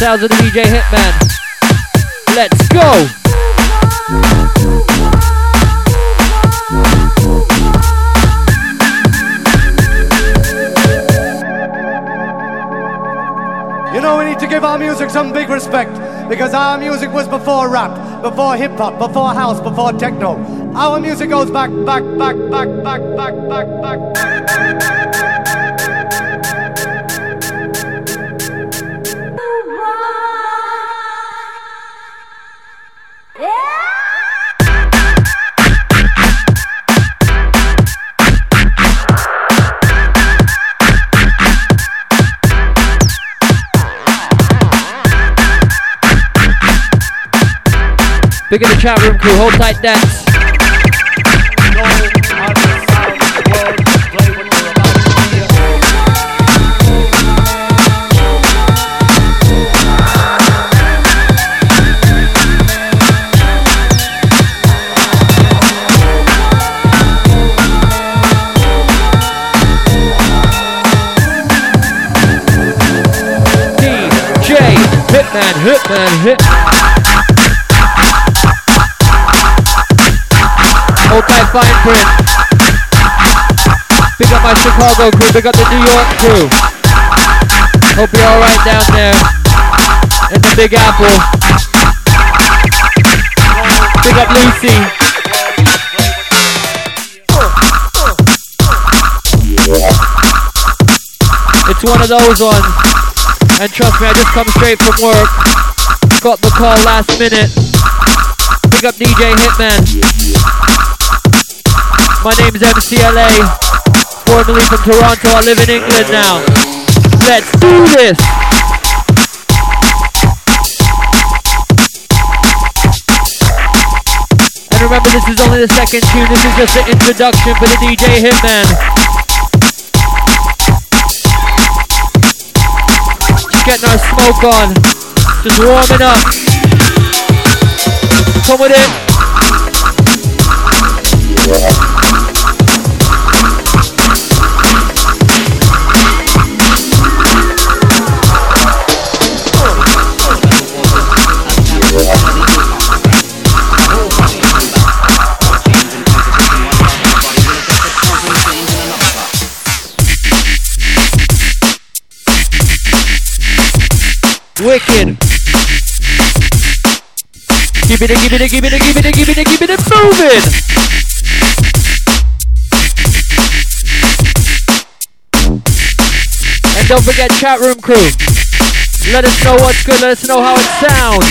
sounds of the DJ Hitman. Let's go! You know, we need to give our music some big respect, because our music was before rap, before hip-hop, before house, before techno. Our music goes back. Big in the chat room crew, hold tight dance. DJ Hitman. Hold tight, fine print. Big up my Chicago crew, big up the New York crew. Hope you're alright down there in the Big Apple. Big up Lucy. It's one of those ones. And trust me, I just come straight from work. Got the call last minute. Big up DJ Hitman. My name's MCLA, formerly from Toronto. I live in England now. Let's do this! And remember, this is only the second tune. This is just the introduction for the DJ Hitman. Just getting our smoke on. Just warming up. Come with it. Wicked. Keep it moving. And don't forget chat room crew. Let us know what's good, let us know how it sounds.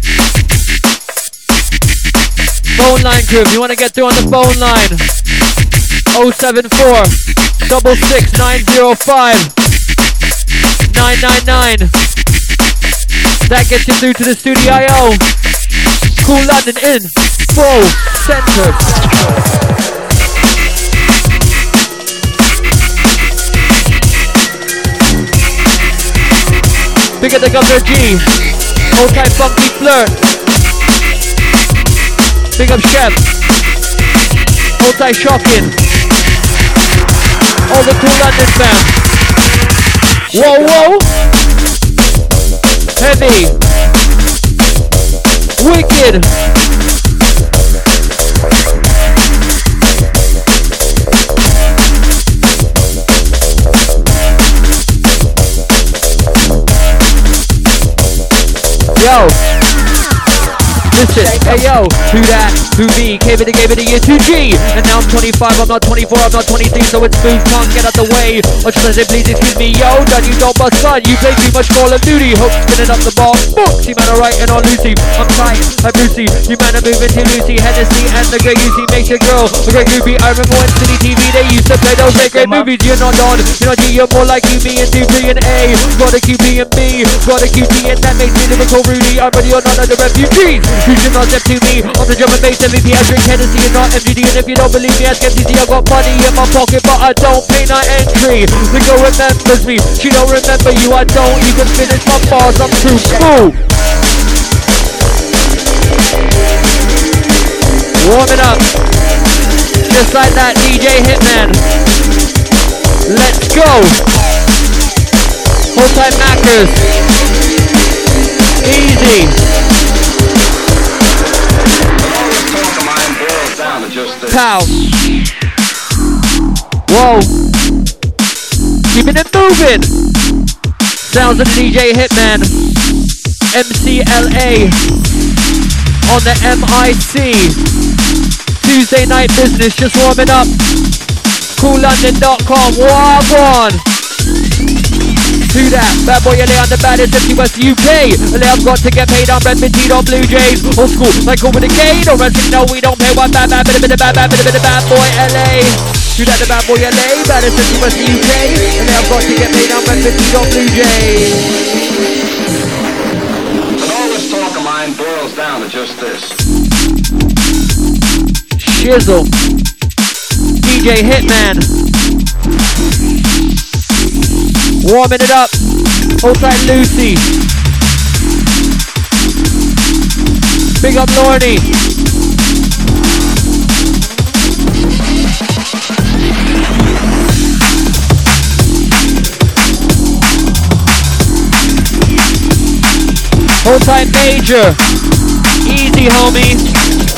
Phone line crew, if you want to get through on the phone line. 074 66 905 999. That gets you through to the studio. Cool London in full center. Big up the Governor G. Old time funky flirt. Big up Chef. Old time shocking. All the Cool London fam. Whoa. Heavy. Wicked. Yo. Listen, hey yo, who that, who me, gave it a year 2G. And now I'm 25, I'm not 24, I'm not 23, so it's smooth, can't get out the way. Or should I say please excuse me, yo, done you don't bust son, you play too much Call of Duty. Hope spinning up the ball, book, see man writing on Lucy. I'm tight, like Brucey, you man are moving to Lucy. Hennessy and the great UC makes your girl a great groupie. I remember when City TV, they used to play those great movies. You're not on, you're not G, you're more like you, me and D, P and A. Got a QP and B, got a QT and that makes me lyrical Rudy. I'm ready or not of the refugees. You should not step to me on the drum and bass MVP. I drink Hennessy and not MGD. And if you don't believe me, ask MTC. I got money in my pocket, but I don't pay no entry. The girl remembers me, she don't remember you. I don't even finish my bars, I'm too cool. Warming up, just like that DJ Hitman. Let's go. Hold tight Mackers. Easy. Pow. Whoa. Keeping it moving. Sounds of the DJ Hitman. MCLA. On the MIC. Tuesday night business, just warming up. CoolLondon.com. Wagwan. Do that, bad boy LA on the baddest MC West UK. LA, I've got to get paid, I'm red petite on Blue Jays. Old school, like over the gate, or wrestling, no we don't pay. One bad boy LA. Do that, the bad boy LA, baddest MC West UK. LA, I've got to get paid, I'm red petite on Blue Jays. But all this talk of mine boils down to just this. Shizzle. DJ Hitman. Warming it up. Hold tight, Lucy. Big up, Lordy. Hold tight, Major. Easy, homie.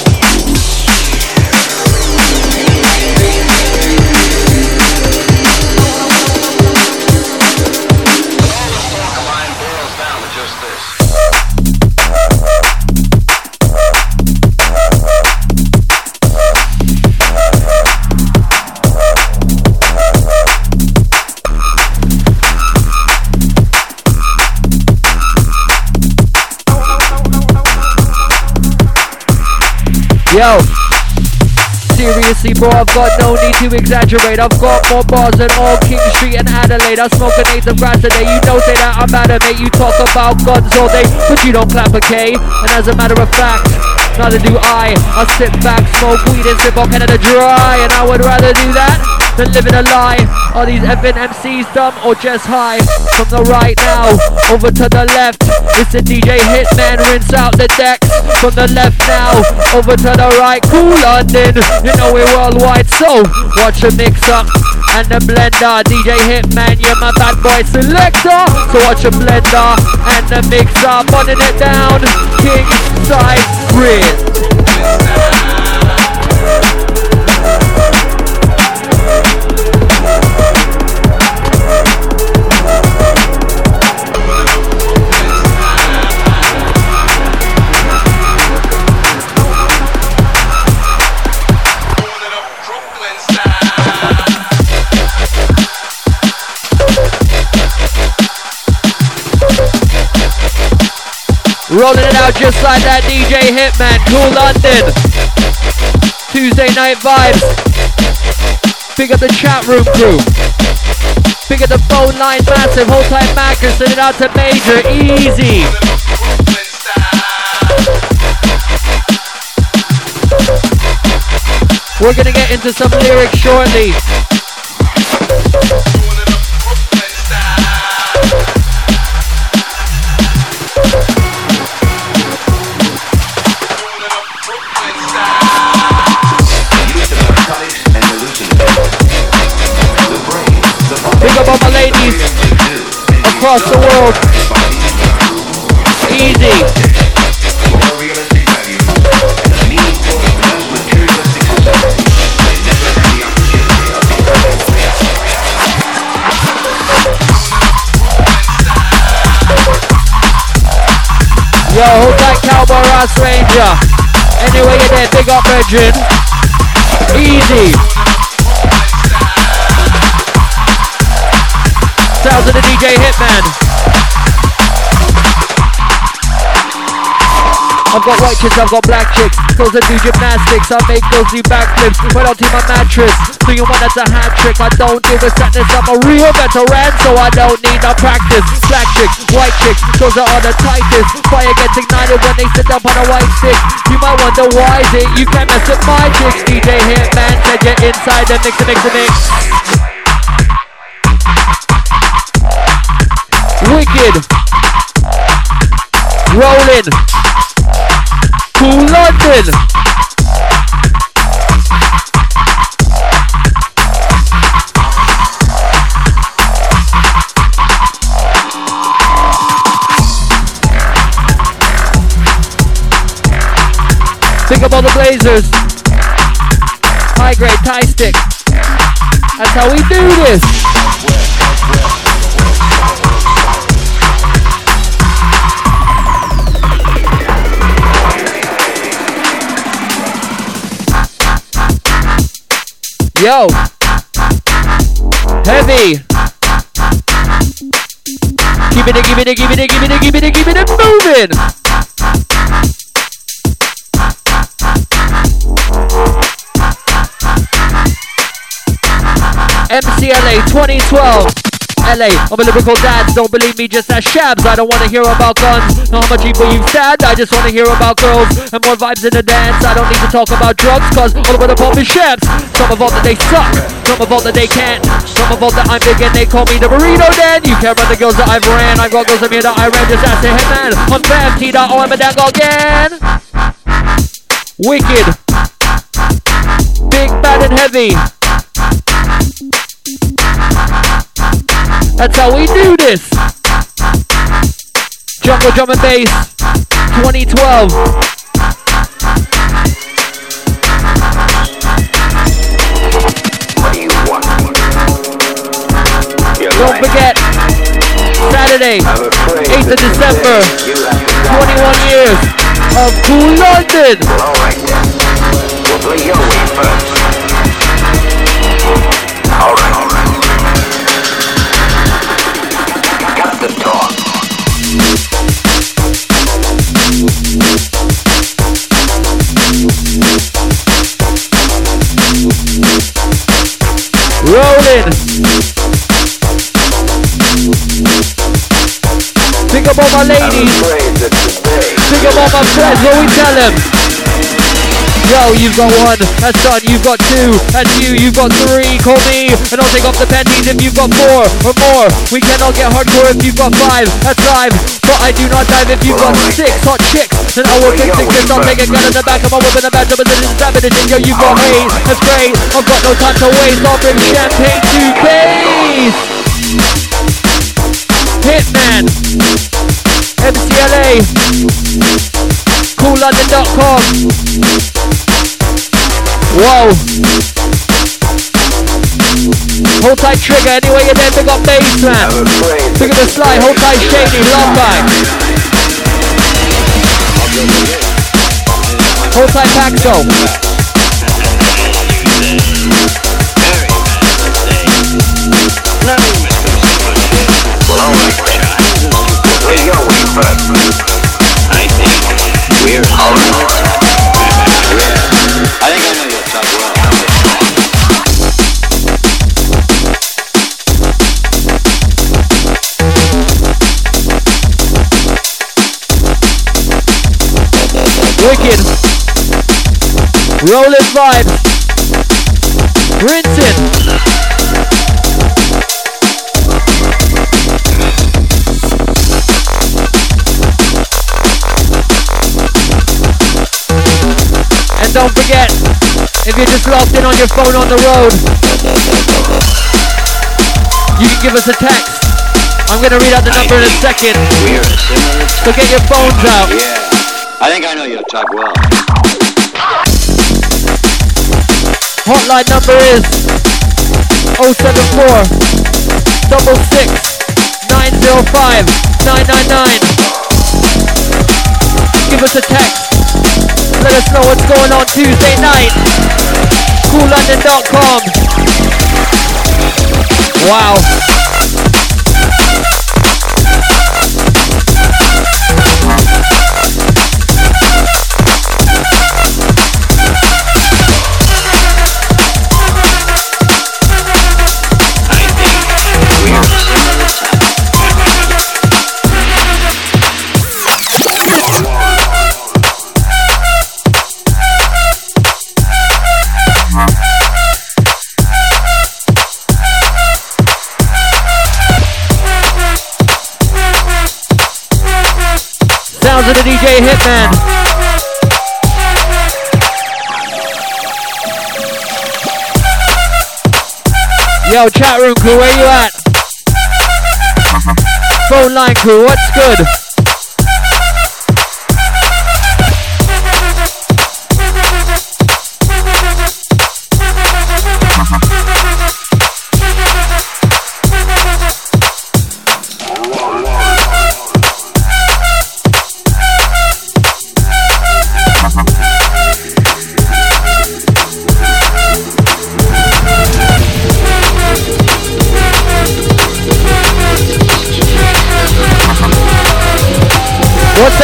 Yo, seriously bro, I've got no need to exaggerate. I've got more bars than all King Street and Adelaide. I smoke an eighth of grass a day. You don't say that I'm mad at mate. You talk about guns all day, but you don't clap, okay? And as a matter of fact, neither do I. I sit back, smoke weed and sip on Canada Dry. And I would rather do that than living a lie. Are these effing MCs dumb or just high? From the right now, over to the left, it's the DJ Hitman, rinse out the decks. From the left now, over to the right, Cool London, you know we're worldwide, so watch a mix up and the blender. DJ Hitman, you're my bad boy selector, so watch a blender and the mixer, burning it down, King Side Grid. Rolling it out just like that, DJ Hitman, Cool London. Tuesday night vibes. Big up the chat room crew. Big up the phone line massive. Hold tight, Macker. Send it out to Major. Easy. We're gonna get into some lyrics shortly. Big up all my ladies across the world. Easy. Yo, hold that Cowboy Ross Ranger. Anyway you're there, big up Regin. Easy. Sounds of the DJ Hitman. I've got white chicks, I've got black chicks. Girls that do gymnastics, I make girls do backflips right onto my mattress. Do you want that's a hat trick? I don't do the sadness, I'm a real veteran, so I don't need no practice. Black chicks, white chicks, those are all the tightest. Fire gets ignited when they sit up on a white stick. You might wonder why is it you can't mess with my chicks. DJ Hitman said you're inside the mix. Wicked. Rolling. Cool London. Think about the Blazers. High grade tie stick. That's how we do this. Yo. Heavy. Keep it, keep it, keep it, keep it, keep it, keep it moving. MCLA 2012. LA, I'm a lyrical dad, don't believe me, just ask Shabs. I don't wanna hear about guns, not how much evil you've sad. I just wanna hear about girls and more vibes in the dance. I don't need to talk about drugs, cause all over the pump is Shabs. Some of all that they suck, some of all that they can't, some of all that I'm big and they call me the burrito Dan. You can't run the girls that I've ran, I've got girls that me that I ran, just ask the headman. I'm fam, T.O, I'm a dango again. Wicked. Big, bad and heavy. That's how we do this. Jungle Drum and Bass 2012. What do you want? Don't forget, Saturday, 8th of December, 21 years of Cool London. All right then. We'll play your way first. All right. Got the talk. Rolling. Think about my ladies. Think about my friends. What we tell them? Yo, you've got one, that's done, you've got two, that's you, you've got three, call me, and I'll take off the panties if you've got four, or more, we cannot get hardcore if you've got five, that's live, but I do not dive if you've got six hot chicks, then I will get six, I'll take a gun in the back of my whip in the back of it, stab it, and yo, you've got eight, that's great, I've got no time to waste, I'll bring champagne to base, Hitman, MCLA, CoolLondon.com. Whoa. Hold tight Trigger, anyway you're there, big up Bassman. Big up the Sly, hold tight Shady, love bag. Hold tight Paxo. Well, all right then. Where's your way first? I think we're all right. I think I know your talk well. Wicked. Rolling vibes. Rinsing. And don't forget, if you're just logged in on your phone on the road, you can give us a text. I'm going to read out the number in a second. So get your phones out. Yeah, I think I know your talk well. Hotline number is 074 66 905 999. Give us a text. Let us know what's going on Tuesday night. CoolLondon.com. Wow. Sounds of the DJ Hitman. Yo, chat room crew, where you at? Phone line crew, what's good?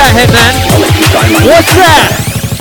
that, Hitman? What's that?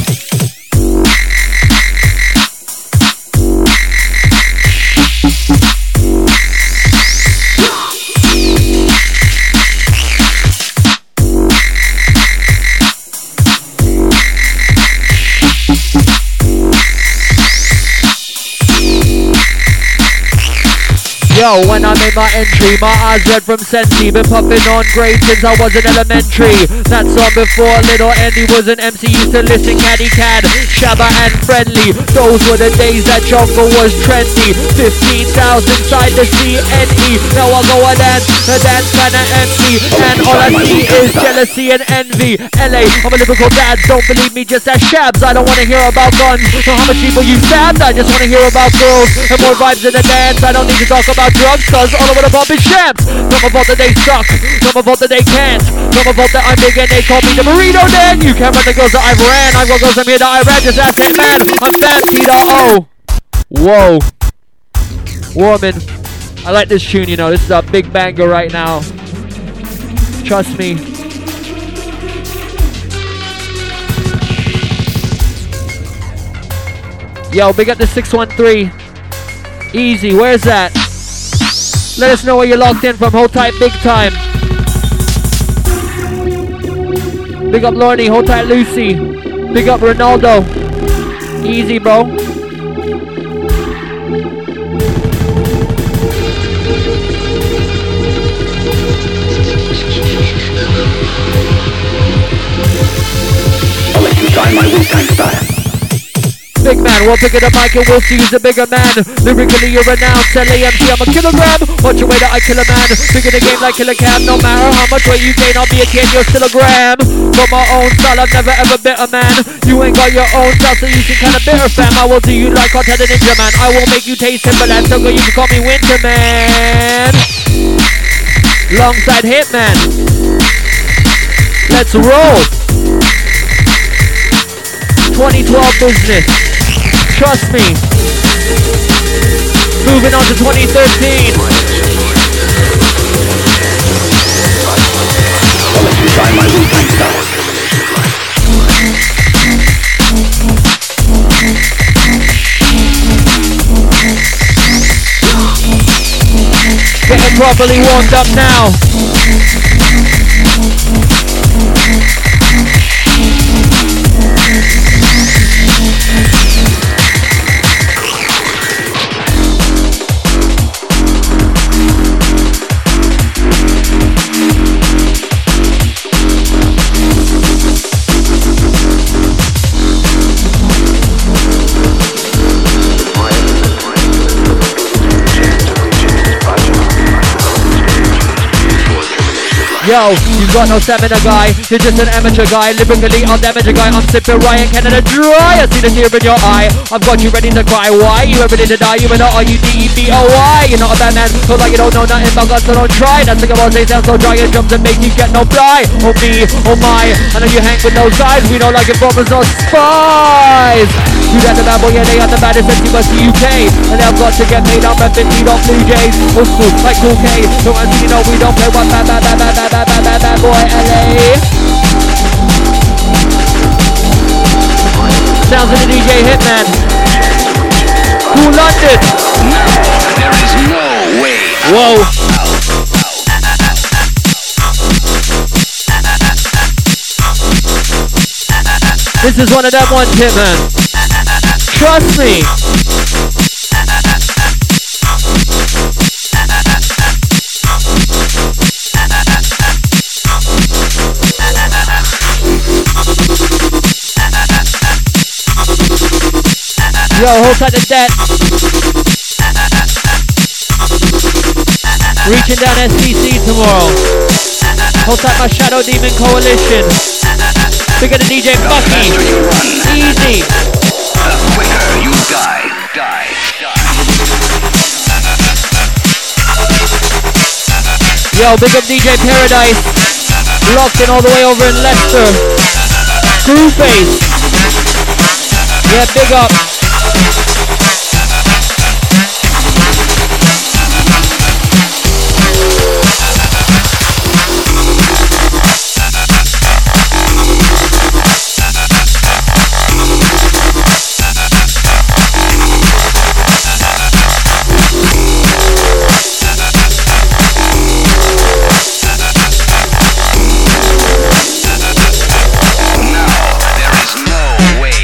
Yo, when I made my entry, my eyes red from Sensi. Been puffing on grade since I was in elementary. That song before Little Andy was an MC. Used to listen Caddy Cad, Shabba and Friendly. Those were the days that jungle was trendy. 15,000 side to CNE. Now I go and dance, the dance kinda empty. And all I see is jealousy and envy. LA, I'm a lyrical dad, don't believe me, just ask Shabs. I don't wanna hear about guns, or how much people you stabbed. I just wanna hear about girls and more vibes in the dance. I don't need to talk about drugs, cause all I wanna bump is Shabs. Some of all that they suck, some of all that they can't. Some of all that I'm big and they call me the burrito Dan. You can't run the girls that I've ran. I've got girls from here that I ran, just ask it, man. I'm fat, Peter, oh. Whoa. Warman. I like this tune, you know, this is a big banger right now. Trust me. Yo, big up the 613. Easy, where's that? Let us know where you're locked in from. Hold tight, big time. Big up Lorne, hold tight Lucy. Big up Ronaldo. Easy, bro. I'll let you try my Wu-Tang style. Big man, we'll pick it up, Mike, and we'll see who's a bigger man. Lyrically, you're renowned. LAMC, I'm a kilogram. Watch your way that I kill a man. Bigger the game like Killer Cam. No matter how much weight you gain, I'll be a kid, you're still a gram. Got my own style, I've never ever bit a man. You ain't got your own style, so you seem kinda bitter, fam. I will do you like Content the Ninja Man. I will make you taste Timberland, so you can call me Winter Man. Longside Hitman. Let's roll. 2012 business. Trust me. Moving on to 2013. I'll let you try my Wu-Tang style. Getting properly warmed up now. Yo, you got no stamina, guy. You're just an amateur guy. Lyrically, I'll damage a guy. I'm sipping Ryan Canada dry. I see the tear in your eye. I've got you ready to cry. Why? You ever ready to die? You are not R-U-D-E-B-O-Y. You're not a bad man. Feel like you don't know nothing about God, so don't try. That's like about they sound so dry. Your drums and make you get no fly. Oh me, oh my. I know you hang with those guys. We don't like informers or spies. You got the bad boy, yeah, they are the baddest MC West the UK. And they've got to get paid up at 50 on Blue Jays. Old school, like Cool K. So as you know, we don't play one bad boy LA. Sounds of the DJ Hitman. Cool London. No, there is no way. Whoa. This is one of them ones, Hitman. Trust me. Yo, hold tight to that. Reaching down SCC tomorrow. Hold tight my Shadow Demon Coalition. Bigger than DJ Bucky. Easy. The quicker you die. Yo, big up DJ Paradise. Locked in all the way over in Leicester. Screwface. Yeah, big up.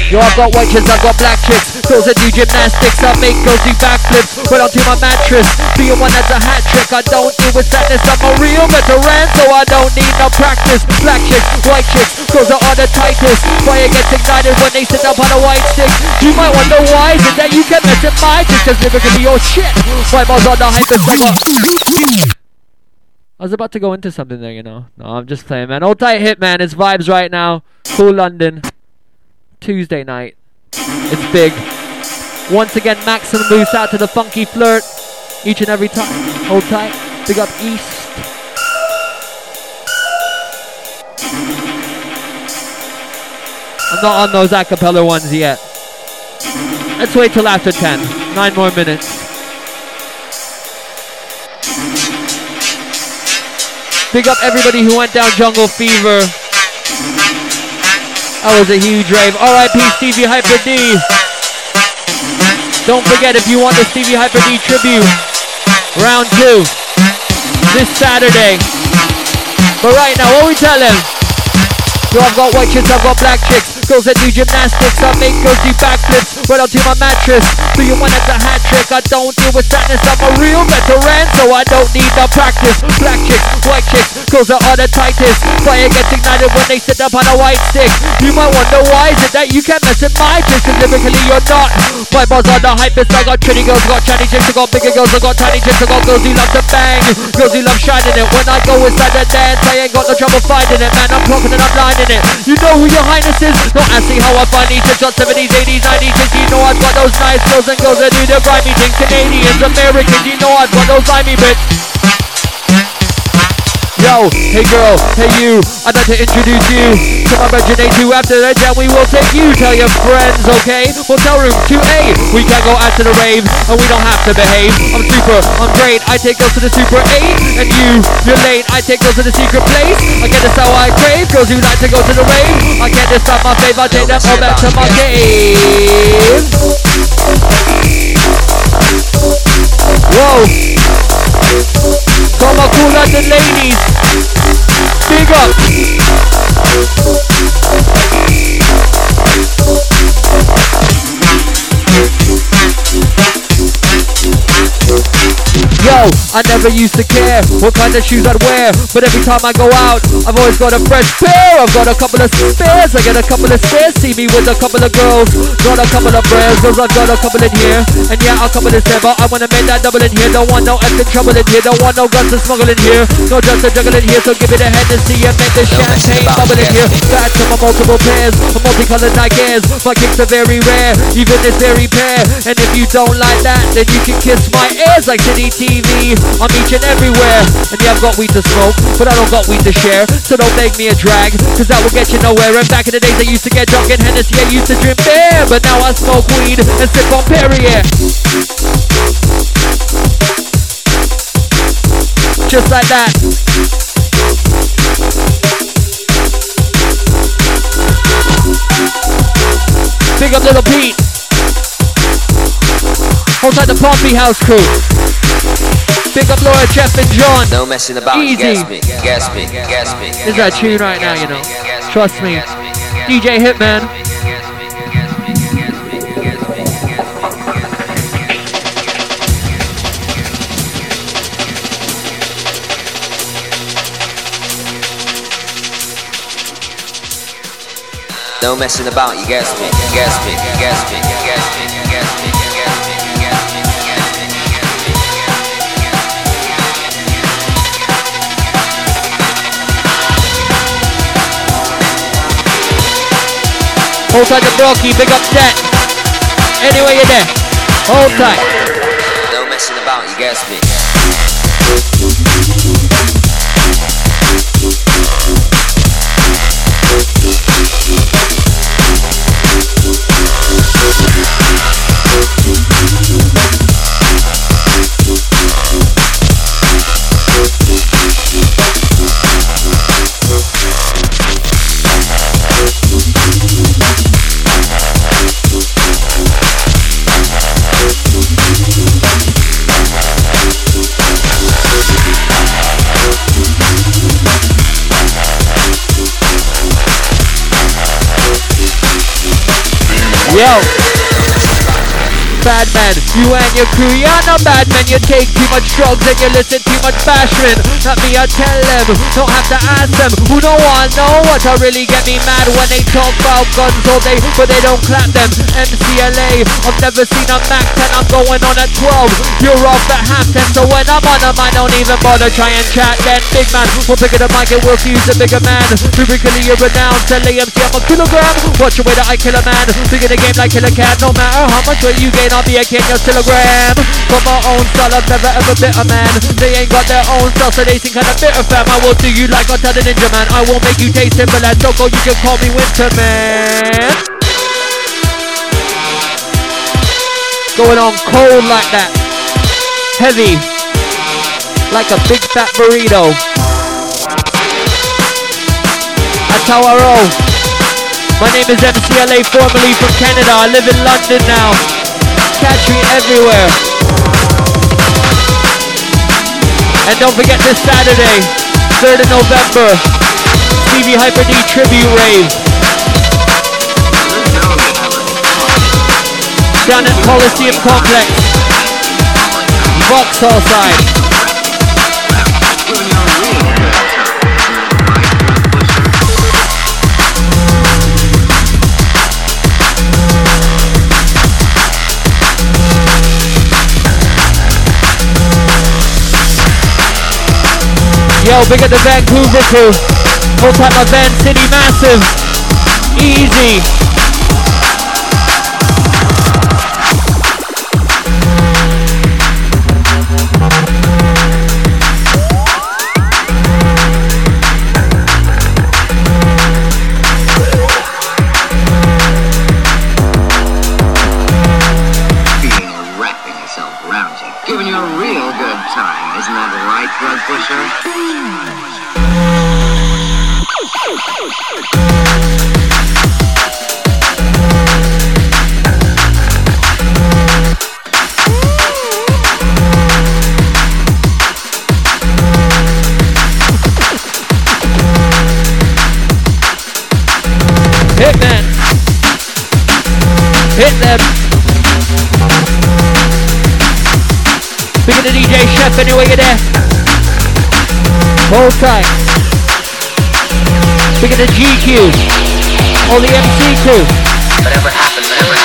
Yo, I've got white chicks, I've got black chicks. Girls that do gymnastics, I make girls do backflips right onto my mattress. Being one that's a hat trick, I don't deal with sadness. I'm a real veteran, so I don't need no practice. Black chicks, white chicks, girls that are the tightest. Fire gets ignited when they sit up on a white stick. You might wonder why is it that you can mess with my dick, cause lyrically your shit. My balls on the hyper. I was about to go into something there, you know. No, I'm just playing, man. Old tight hit, man. It's vibes right now. Cool London. Tuesday night. It's big. Once again, Max and Moose out to the funky flirt. Each and every time. Hold tight. Big up East. I'm not on those acapella ones yet. Let's wait till after 10. 9 more minutes. Big up everybody who went down Jungle Fever. That was a huge rave. R.I.P. Stevie Hyper D. Don't forget, if you want the Stevie Hyper D tribute, round 2 this Saturday. But right now, what we tell him? Yo, I've got white chicks, I've got black chicks. Girls that do gymnastics, I make girls do backflips right onto my mattress. Do you want that's a hat trick? I don't deal with sadness. I'm a real veteran, so I don't need no practice. Black chicks, white chicks, girls that are the tightest. Fire gets ignited when they sit up on a white stick. You might wonder why is it that you can't mess with my dick, cause lyrically you're not. My bars are the hypest. I got pretty girls, I got chatty chicks, I got bigger girls, I got tiny chicks, I got girls who love to bang, girls who love shining it. When I go inside the dance, I ain't got no trouble finding it, man. I'm talking and I'm lining it. You know who your highness is? Don't ask me how I find these chicks on 70s, 80s, 90s. You know I've got those nice girls and girls that do the grimy things. Canadians, Americans, you know I've got those limey bits. Yo, hey girl, hey you, I'd like to introduce you to my Virgin A2. After the jam we will take you, tell your friends, okay? Hotel room 2A, we can go out to the rave, and we don't have to behave. I'm super, I'm great, I take girls to the Super 8, and you're late, I take girls to the secret place. I get this how I crave, girls who like to go to the rave. I can't decide my fave, I take them all back to my cave. Whoa. Come on, cool London ladies. Big up. Yo, I never used to care what kind of shoes I'd wear, but every time I go out, I've always got a fresh pair. I've got a couple of spares, I get a couple of spares. See me with a couple of girls, got a couple of prayers, cause I've got a couple in here. And yeah, a couple is there, but I wanna make that double in here. Don't want no effing trouble in here, don't want no guns to smuggle in here. No just to juggle in here, so give it a Hennessy and make the champagne bubble in here. Back to my multiple pairs, my multicolored Nike Airs. My kicks are very rare, even this very pair. And if you don't like that, then you can kiss my ears like City TV. I'm each and everywhere. And yeah, I've got weed to smoke, but I don't got weed to share. So don't make me a drag, cause that will get you nowhere. And back in the days I used to get drunk in Hennessy, I used to drink beer, but now I smoke weed and sip on Perrier. Just like that. Big up Little Pete. Hold tight the Pompey House crew. Big up Laura, Jeff and John. No messing about. Easy. Gas me. This is that tune right now, you know. Trust me. DJ Hitman. No messing about, you gas me. Hold tight to Brocky, big up Jet. Anyway you're there. Hold tight. No messing about, you gas me. Yo. Bad man, you and your crew, you're not bad man. You take too much drugs and you listen too much bashment. Not me, I tell them, don't have to ask them. Who don't want to know what to really get me mad when they talk about guns all day, but they don't clap them. MCLA, I've never seen a Mac 10, I'm going on at 12. You're off at half 10, so when I'm on them, I don't even bother try and chat. Then big man, we'll pick it up, mic and we'll fuse a bigger man. Lyrically, you're renowned, tell AMC I'm a kilogram. Watch the way that I kill a man, big in the game like Killer Cat. No matter how much weight you gain, I'll be a king, you're still a gram. From my own style, I've never ever bit a man. They ain't got their own style, so they seem kinda bitter fam. I will do you like I tell the Ninja Man. I will make you taste Timberland. Choco, you can call me Winter Man. Going on cold like that. Heavy. Like a big fat burrito. That's how I roll. My name is MCLA, formerly from Canada. I live in London now. Catch me everywhere. And don't forget this Saturday, 3rd of November, Stevie Hyper D Tribute Rave. Down at Coliseum Complex, Vauxhall side. Yo, big at the Vancouver crew. Hold tight my Van City Massive. Easy. Wrapping yourself around you. Giving you a real good time. Isn't that right, drug pusher? Hitman. Hit them. Big at the DJ Chef anyway you're there. Hold tight. Big at the GQ. All the MC crew. Whatever happened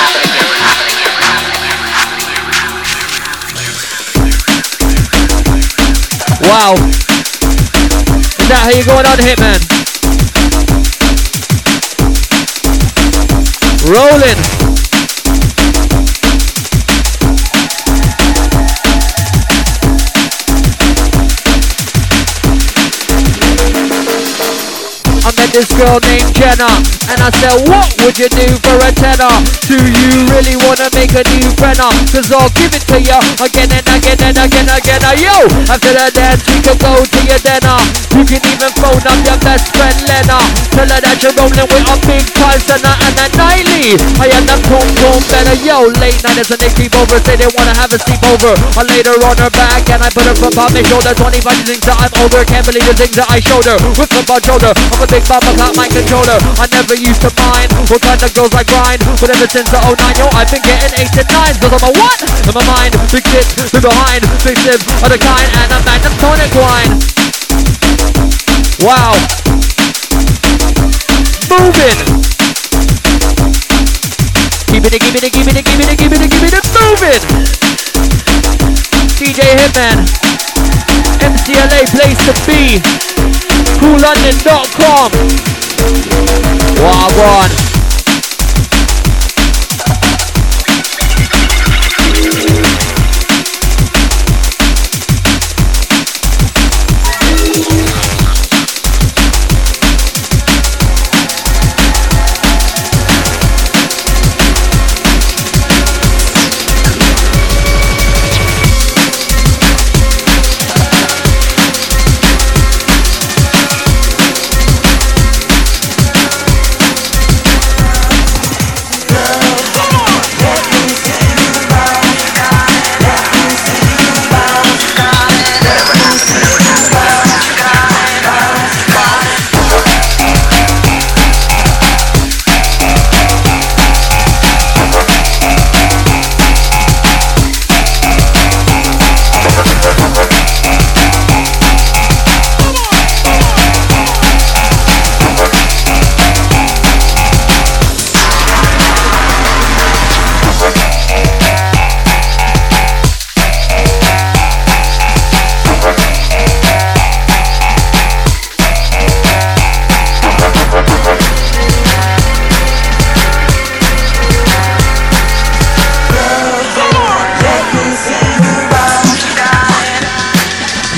again. Wow. Is that how you're going on, Hitman? Rolling. I met this girl named Jenna, and I said, what would you do for a tenner? Do you really wanna make a new friend? Cause I'll give it to you again and again and again and again. Yo, after the dance we can go to your dinner. You can even phone up your best friend Lena. Tell her that you're rolling with a big time center and a nightly. I am the boom boom better. Yo, late nighters and they creep over, say they wanna have a sleepover. I laid her on her back and I put her foot on my shoulder. 25 things that I'm over, can't believe the things that I showed her. With the butt shoulder, I'm a big mama, got my controller. I never used to mind what kind of girls I grind, but ever since the 09, yo, I've been getting 8 and 9s. Cause I'm a what? In my mind, big tits, big behind, big sip of the kind, and a magnum tonic wine. Wow. Moving. Keep it, keep it, keep it, keep it, keep it, keep it, moving. DJ Hitman. MCLA place to be. CoolLondon.com. Wagwan.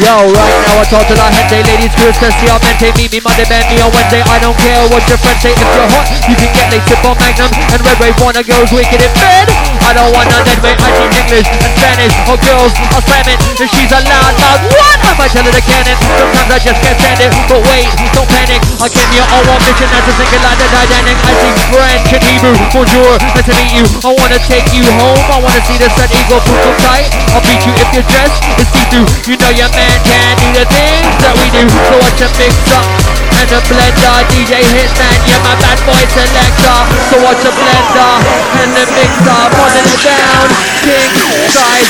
Yo, right now I talk to la gente, ladies, Christmas-mente, meet me Monday, man, me on Wednesday. I don't care what your friends say. If you're hot, you can get late, sip on Magnum, and Red Wave wanna girls wicked in bed. I don't want none dead weight. I teach English and Spanish, or girls, I'll slam it. If she's a loud, what? I might tell her to cannon. Sometimes I just can't stand it, but wait, don't panic. I came here on one mission, that's a single line, the Titanic. I speak French and Hebrew, bonjour, nice to meet you. I wanna take you home, I wanna see the Sun Eagle poop tight. I'll beat you if your dress is see-through. You know your man can't do the things that we do. So watch a mix up and a blender. DJ Hitman, you're my bad boy selector. So watch a blender and a mixer. Putting it down, king size.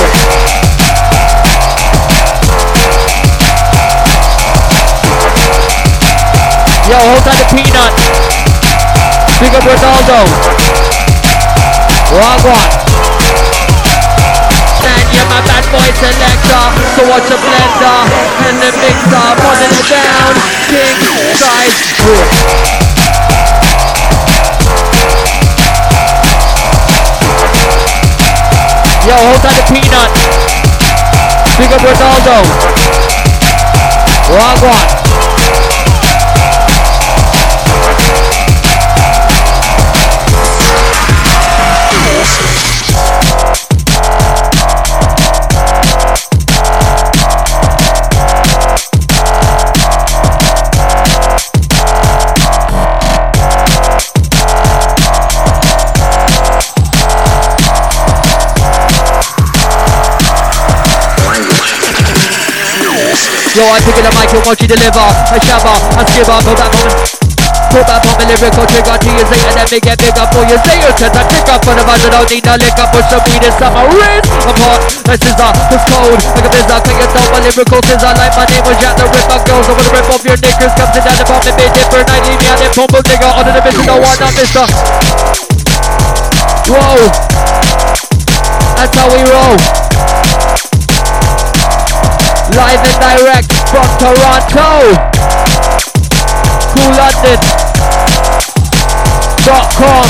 Yo, hold on the peanut. Big up Ronaldo. Wrong one. You're my bad boy selector. So watch a blender and the mixer. Putting it down, king size. Yo, hold on the peanut. Big up Ronaldo. Wrong one. Yo, I pick it up, mic and watch you deliver. I shabba, I skibber, put that on my lyrical trigger to your zeta, then make it bigger for your zeta. Turn that trigger for the buzz, I don't need no liquor. Push some weed in summer wrist. I'm hot, my scissor, it's cold, like a blizzard. Cut yourself my lyrical scissor, like my name was Jack the Ripper. Girls, I wanna rip off your knickers. Comes down the bomb and big dipper. Night, leave me out there, pumble nigga. Under the mission, no one, not mister. Whoa, that's how we roll. Live and direct from Toronto. CoolLondon.com.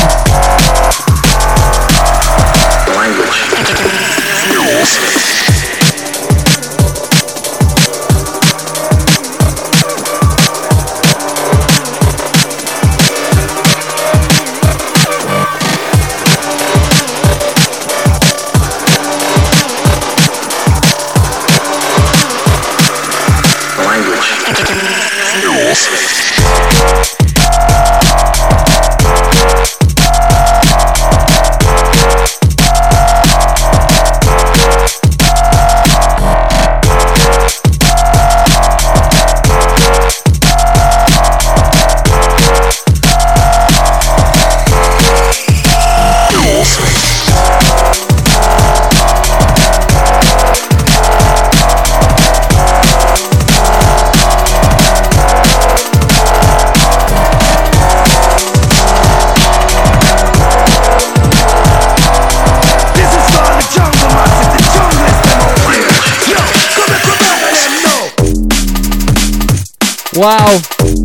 Wow.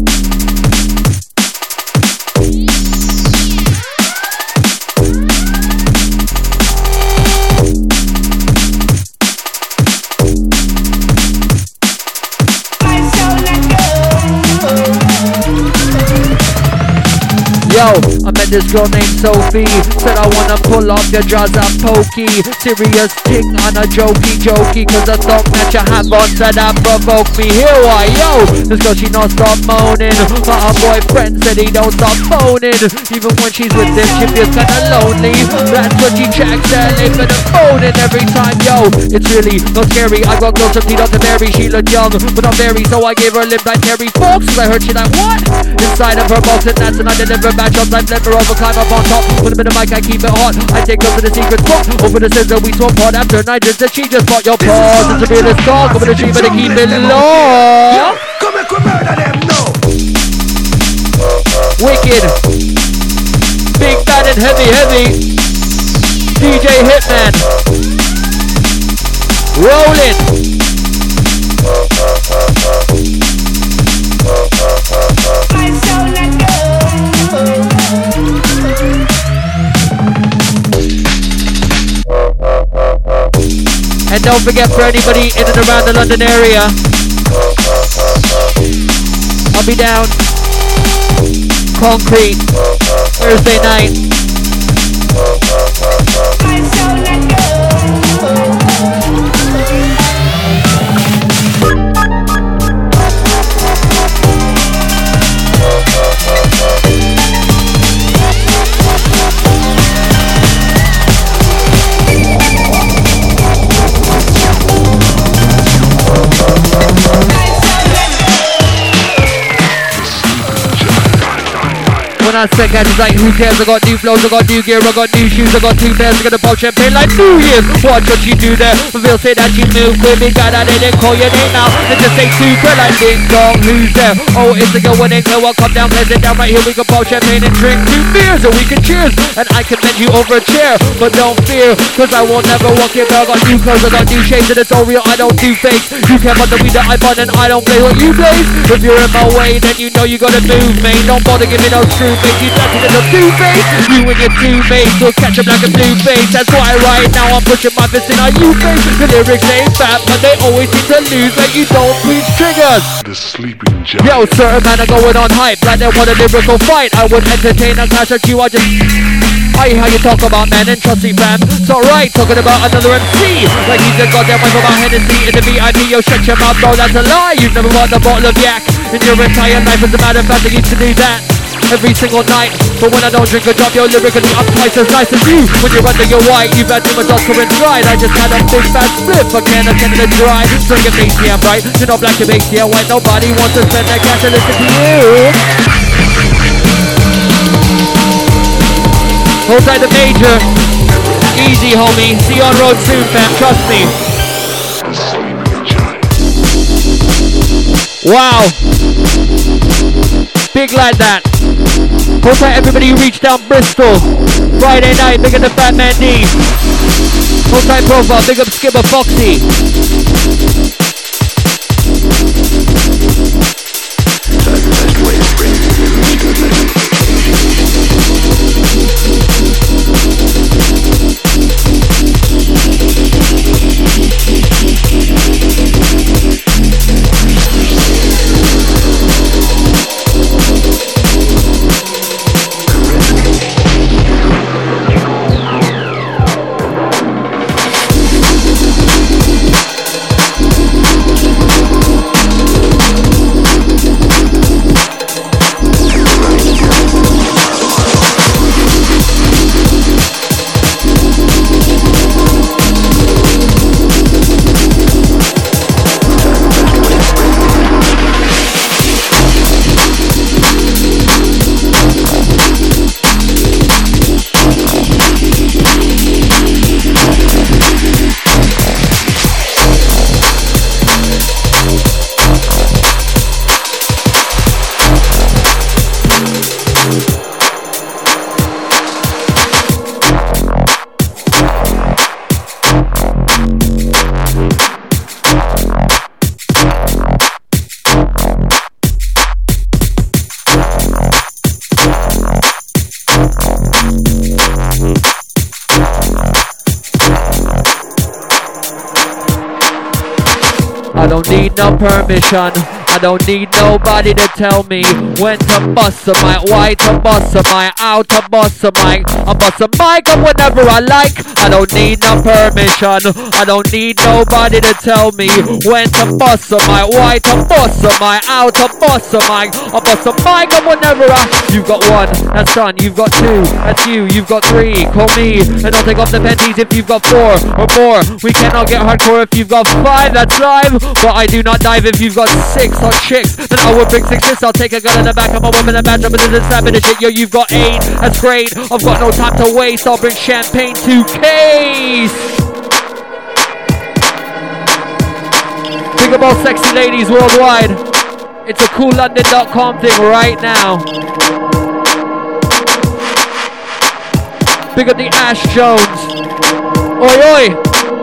Yo, I met this girl named Sophie. Said I wanna pull off your jaws up pokey. Serious thing on a jokey. Cause the thought that you have on said that provoke me. Here I, yo, this girl she don't stop moaning. But her boyfriend said he don't stop phoning. Even when she's with him she feels kinda lonely. That's what she checks that they been phoning every time. Yo, it's really not scary. I got girls from T to Mary. She looked young but not very. So I gave her a lip like Terry Fox. Cause I heard she like what? Inside of her box and that's and I deliver back. I've never over, climb up on top. Put a bit of mic, I keep it hot. I take her to the secret spot. Over the scissor, we swap hard after night. Just that she just bought your paws. It's a realist talk. Over the tree, better keep it low. Come and murder them now. Wicked. Big bad and heavy. DJ Hitman. Rolling. And don't forget, for anybody in and around the London area, I'll be down Concrete Thursday night. When I said guys, it's like who cares? I got new flows, I got new gear, I got new shoes, I got two pairs, I got to pop champagne like New Year's. Watch what you do there. Reveal say that you move quick, big guy that they didn't call your name now. They just say super like ding dong, who's there? Oh, it's the girl when they go, well, come down, place it down right here. We can pop champagne and drink 2 beers, and we can cheers. And I can bend you over a chair, but don't fear, cause I will never walk it back. I got new clothes, I got new shades, and it's all real. I don't do fakes. You can't bother me the iPod, and I don't play what you play. If you're in my way, then you know you gotta move, mate. Don't bother giving no screw face. You dirty little two-face. You and your two mates will catch 'em like a blue face. That's why right now I'm pushing my fist in on you face. The lyrics ain't fat, but they always seem to lose. Like you don't preach triggers. The sleeping giant. Yo, certain man are going on hype like they want a lyrical fight. I would entertain and clash at you. I just I hear how you talk about man and trusty fam. It's alright talking about another MC. Like he's a goddamn wife about Hennessy in the VIP. Yo, shut your mouth, bro, that's a lie. You've never bought a bottle of yak in your entire life. As a matter of fact, I used to do that every single night. But when I don't drink a drop, you're lyrically I'm twice as nice as you. When you're under your white, you've had too much Oscar and pride. I just had a big fat split, a can of Canada Dry. Drink it makes me I'm right. You're not black, you makes me white. Nobody wants to spend that cash to listen to you. Hold tight the major. Easy, homie. See you on road soon, fam. Trust me. The sleeping giant. Wow. Big like that. Hold tight everybody who reached down Bristol. Friday night, big up the Fat Man D. Hold tight profile, big up Skipper Foxy. I don't need no permission. I don't need nobody to tell me when to bust a mic, why to bust a mic, how to bust a mic. I bust a mic up whenever I like. I don't need no permission. I don't need nobody to tell me when to bust a mic, why to bust a mic, how to bust a mic. I bust a mic up whenever I. You've got one, that's done. You've got two, that's you. You've got three, call me, and I'll take off the panties if you've got 4 or more. We cannot get hardcore if you've got 5, that's live. But I do not dive if you've got 6 hot chicks. Then I will bring 6 hits. I'll take a gun in the back of my weapon and match up, but this is snapping the shit. Yo, you've got 8, that's great. I've got no time to waste. I'll bring champagne to case. Think about sexy ladies worldwide. It's a coollondon.com thing right now. Big up the Ash Jones. Oi, oi.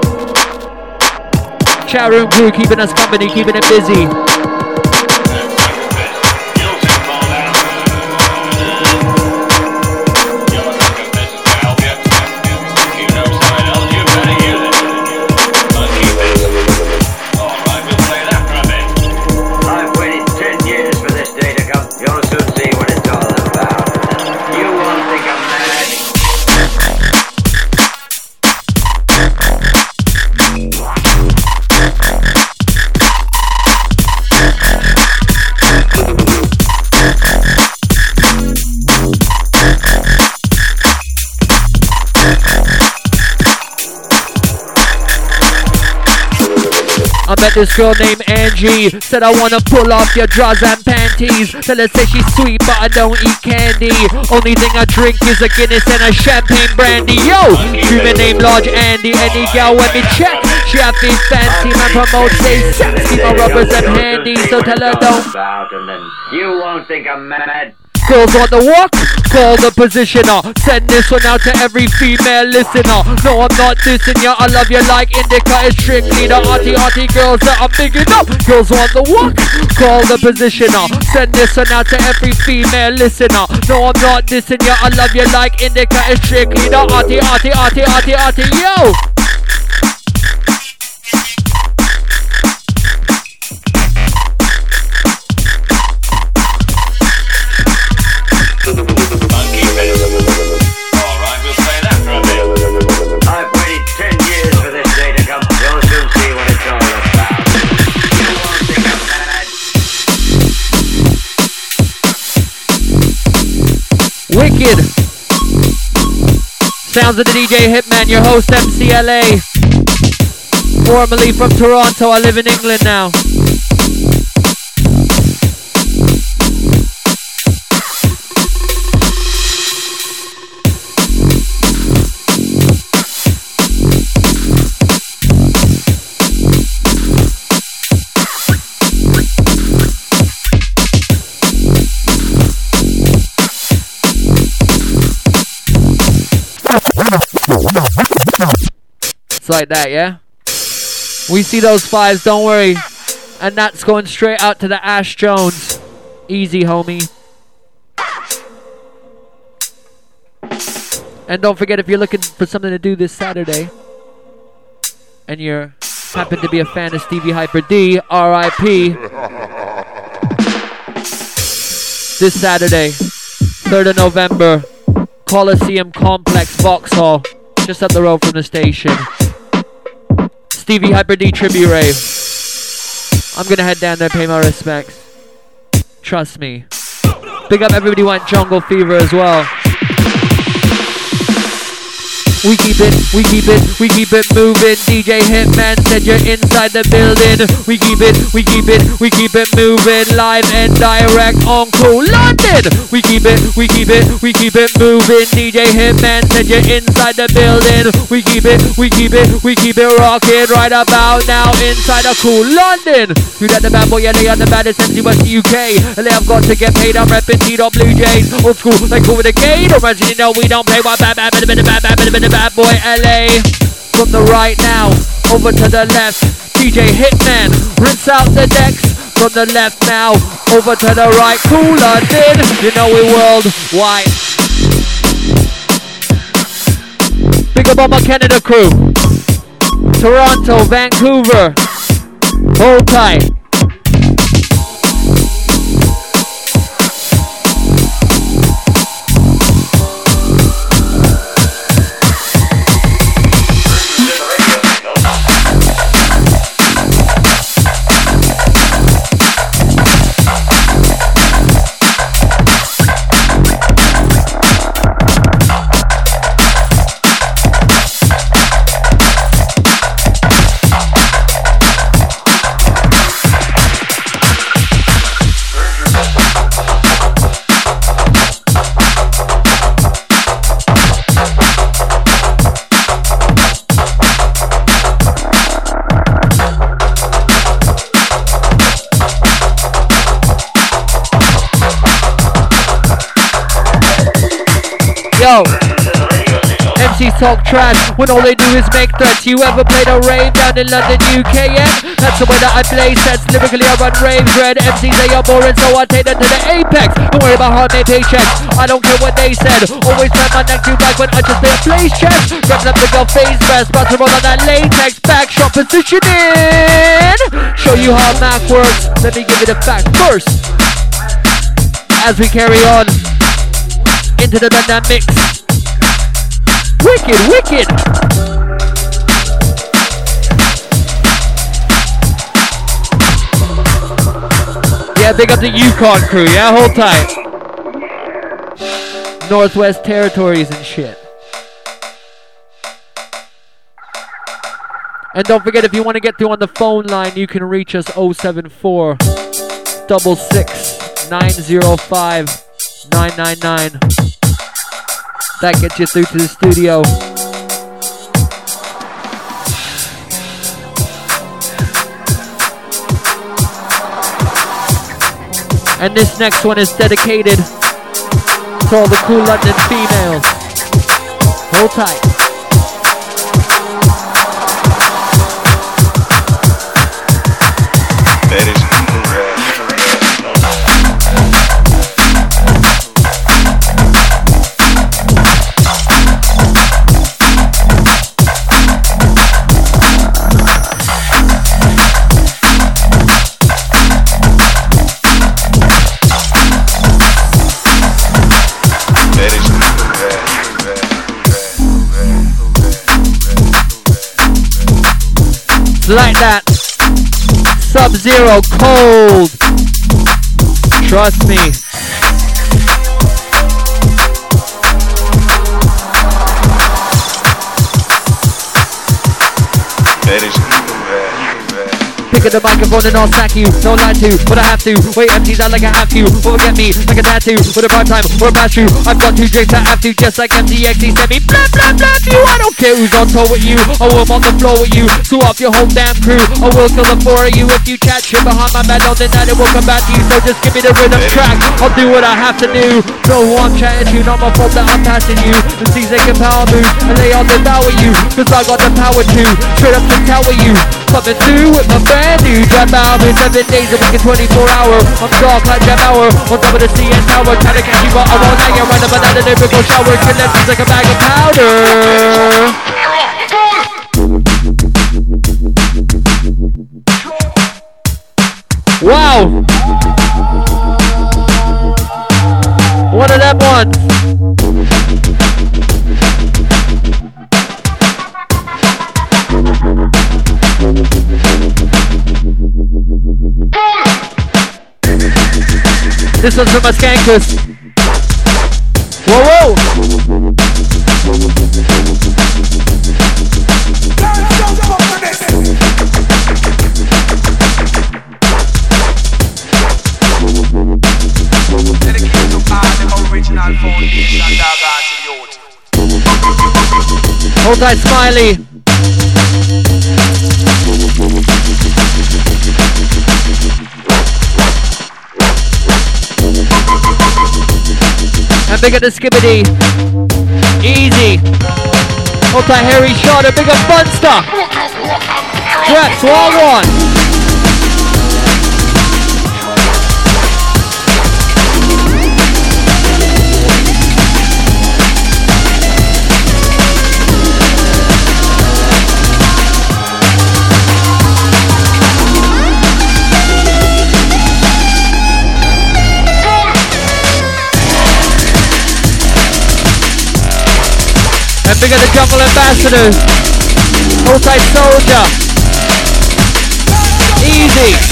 Chat room crew keeping us company, keeping it busy. met this girl named Angie. Said I wanna pull off your drawers and panties. Tell her say she's sweet but I don't eat candy. Only thing I drink is a Guinness and a champagne brandy. Yo, dreaming name Large Andy. Any gal when me check, she have this fancy man promote say sex. Keep my rubbers and handy, so tell her don't. And then you won't think I'm mad. Girls want the walk, call the positioner. Send this one out to every female listener. No, I'm not dissing ya, I love you like indica. It's strictly the arty girls that I'm bigging up. Girls want the walk, call the positioner. Send this one out to every female listener. No, I'm not dissing ya, I love you like indica. It's strictly the arty, yo. Wicked. Sounds of the DJ Hitman, your host MCLA. Formerly from Toronto, I live in England now. It's like that, yeah? We see those fives, don't worry. And that's going straight out to the Ash Jones. Easy, homie. And don't forget, if you're looking for something to do this Saturday, and you happen to be a fan of Stevie Hyper D, R.I.P. This Saturday, 3rd of November, Coliseum Complex, Vauxhall, just up the road from the station. Stevie Hyper D tribute rave. I'm gonna head down there, pay my respects. Trust me. Big up everybody who want Jungle Fever as well. We keep it moving. DJ Hitman said you're inside the building. We keep it moving. Live and direct on Cool London. We keep it moving. DJ Hitman said you're inside the building. We keep it rocking right about now inside of Cool London. You got the bad boy, yeah, they are the baddest MC West UK. LA, I've got to get paid, I'm repping T-Dot Blue Jays. Old school, like over the gate. Or as you know, we don't play what bad boy LA. From the right now, over to the left, DJ Hitman, rinse out the decks. From the left now, over to the right, Cool London. You know we worldwide. Big up on my Canada crew. Toronto, Vancouver. Hold tight. Yo, MCs talk trash when all they do is make threats. You ever played a rave down in London, UK, yeah? That's the way that I play sets. Lyrically I run raves, red MCs, they are boring, so I take them to the apex. Don't worry about hard-made paychecks, I don't care what they said. Always turn my neck to back when I just play a place check. Grabbing up the girl face vest, about to roll on that latex. Back shot positioning. Show you how math works, let me give it a fact first. As we carry on into the Bend mix. Wicked. Yeah, big up the Yukon crew, yeah? Hold tight. Northwest Territories and shit. And don't forget, if you want to get through on the phone line, you can reach us 074 66 905 999. That gets you through to the studio. And this next one is dedicated to all the cool London females. Hold tight. That is like that. Sub-Zero cold. Trust me. that is Pick up the microphone and I'll sack you. Don't lie to, but I have to. Wait, empties out like I have to. Forget me like a tattoo. With a part time or a pass through. I've got 2 drinks, I have to. Just like MTX, he sent me blah blah blah you. I don't care who's on tour with you. I will on the floor with you. Screw off your whole damn crew. I will kill the 4 of you. If you chat shit behind my back, don't deny it will come back to you. So just give me the rhythm track. I'll do what I have to do. Know who I'm chatting to. Not my fault that I'm passing you. And see they can power move. And they all devour you. Cause I got the power to. Straight up to tower you. Coming through with my brand new Jab album. 7 days a week and 24 hours. I'm dark like Jab Hour. On top of the CN Tower. Trying to catch you but I won't hang around the banana lyrical shower. Kill them just like a bag of powder. Wow. One of them ones. This one's from my Skankus. Whoa, whoa! Hold tight, Smiley. And big up the Skibbity. Easy. Hold tight, Harry Shot. And big up Funster. Drex, 1-1. And big up the Jungle Ambassadors. Hold tight, Soldier. Easy.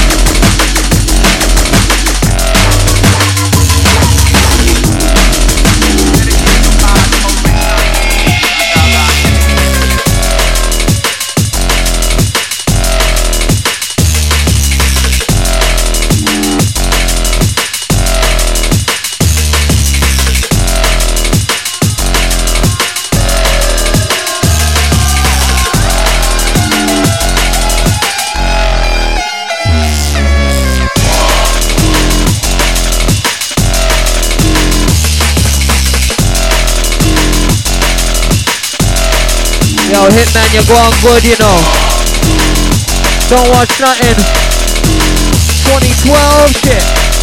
Yo, Hitman, you're going good, you know. Don't watch nothing. 2012 shit.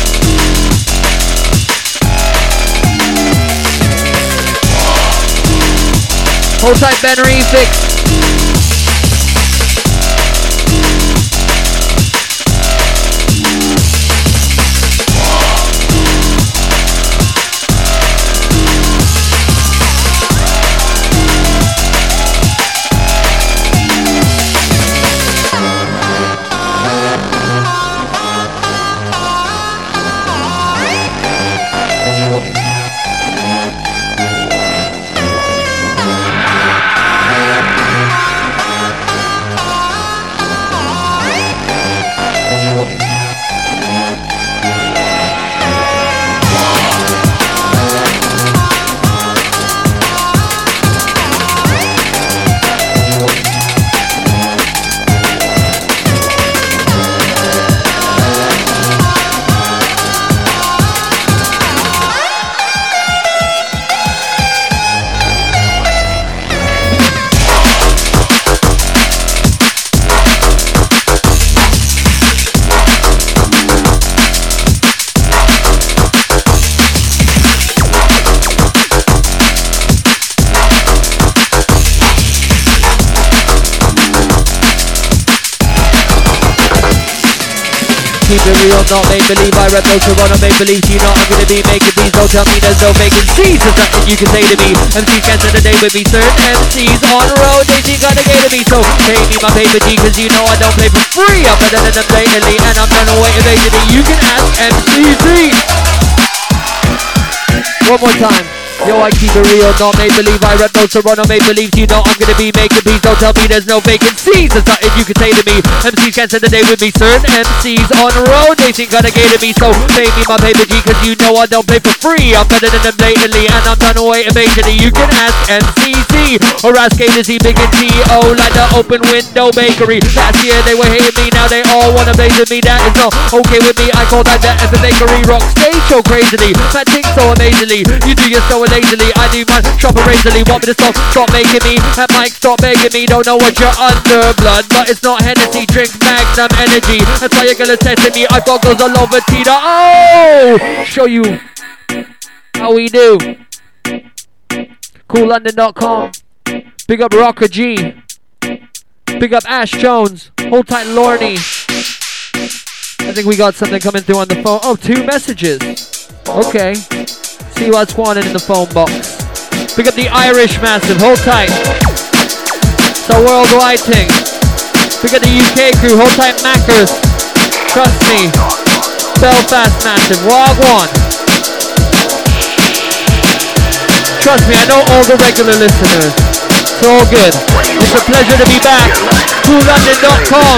Hold tight, Ben Refix. keep it real, not make believe. I rep no Toronto, make believe. You know I'm gonna be making these. Don't tell me there's no vacancies. There's nothing you can say to me. MCs can't spend the day with me. Certain MCs on the road, they think gotta get to me. So pay me my paper G, cause you know I don't play for free. I'm better than them blatantly, and I'm done away evasionally. You can ask MCZ. One more time. Yo, I keep it real, not make believe. I rep no Toronto, make believe. You know I'm gonna be making beats. Don't tell me there's no vacancies. There's nothing you can say to me. MCs can't spend the day with me. Certain MCs on the road, they think gotta get to me. So pay me my paper G, cause you know I don't play for free. I'm better than them blatantly, and I'm done away evasionally. You can ask MCC or ask A to Z, big and T.O. like the open window bakery. Last year they were hating me, now they all wanna blaze with me. That is not okay with me. I call that the F bakery rock stage show crazily. That thing so amazingly. You do your so lazily, I do mine shop razorly. Want me to stop making me, and Mike stop begging me. Don't know what you're under, blood, but it's not Hennessy. Drink Magnum Energy. That's why you're gonna test me. I've got goes all over Tita. Oh, show you how we do. CoolLondon.com. Big up Rocker G. Big up Ash Jones. Hold tight, Lorne. I think we got something coming through on the phone. Oh, 2 messages. Okay. See what's spawning in the phone box. Pick up the Irish Massive. Hold tight. It's a worldwide thing. Pick up the UK crew. Hold tight, Mackers. Trust me. Belfast Massive. Wagwan. Trust me, I know all the regular listeners. It's all good. It's a pleasure to be back. CoolLondon.com.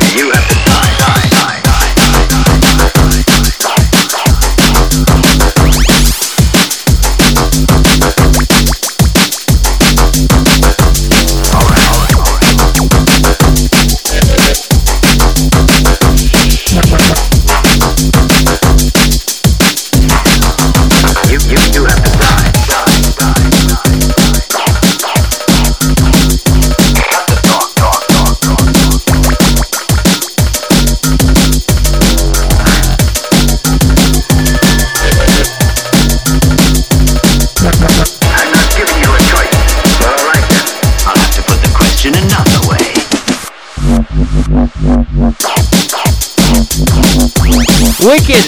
Wicked.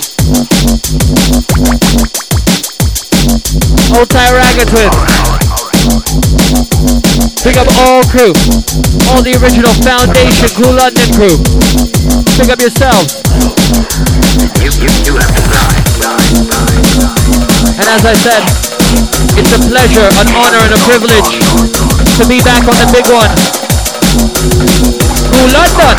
Old Tie Ragga Twist. Pick up all crew. All the original Foundation Cool London crew. Pick up yourselves. And as I said, it's a pleasure, an honor, and a privilege to be back on the big one. Cool London.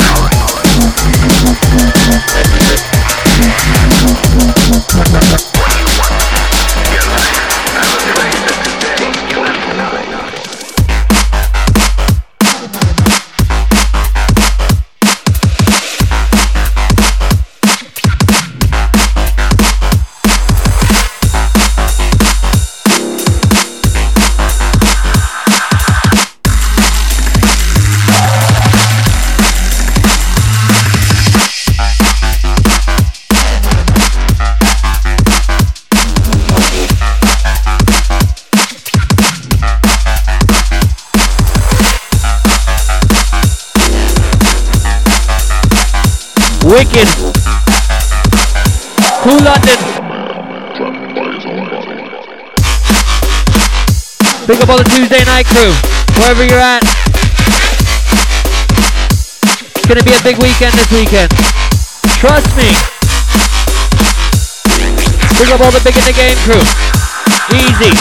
Wicked. Cool London. Pick up all the Tuesday night crew, wherever you're at. It's gonna be a big weekend this weekend. Trust me. Pick up all the big in the game crew. Easy.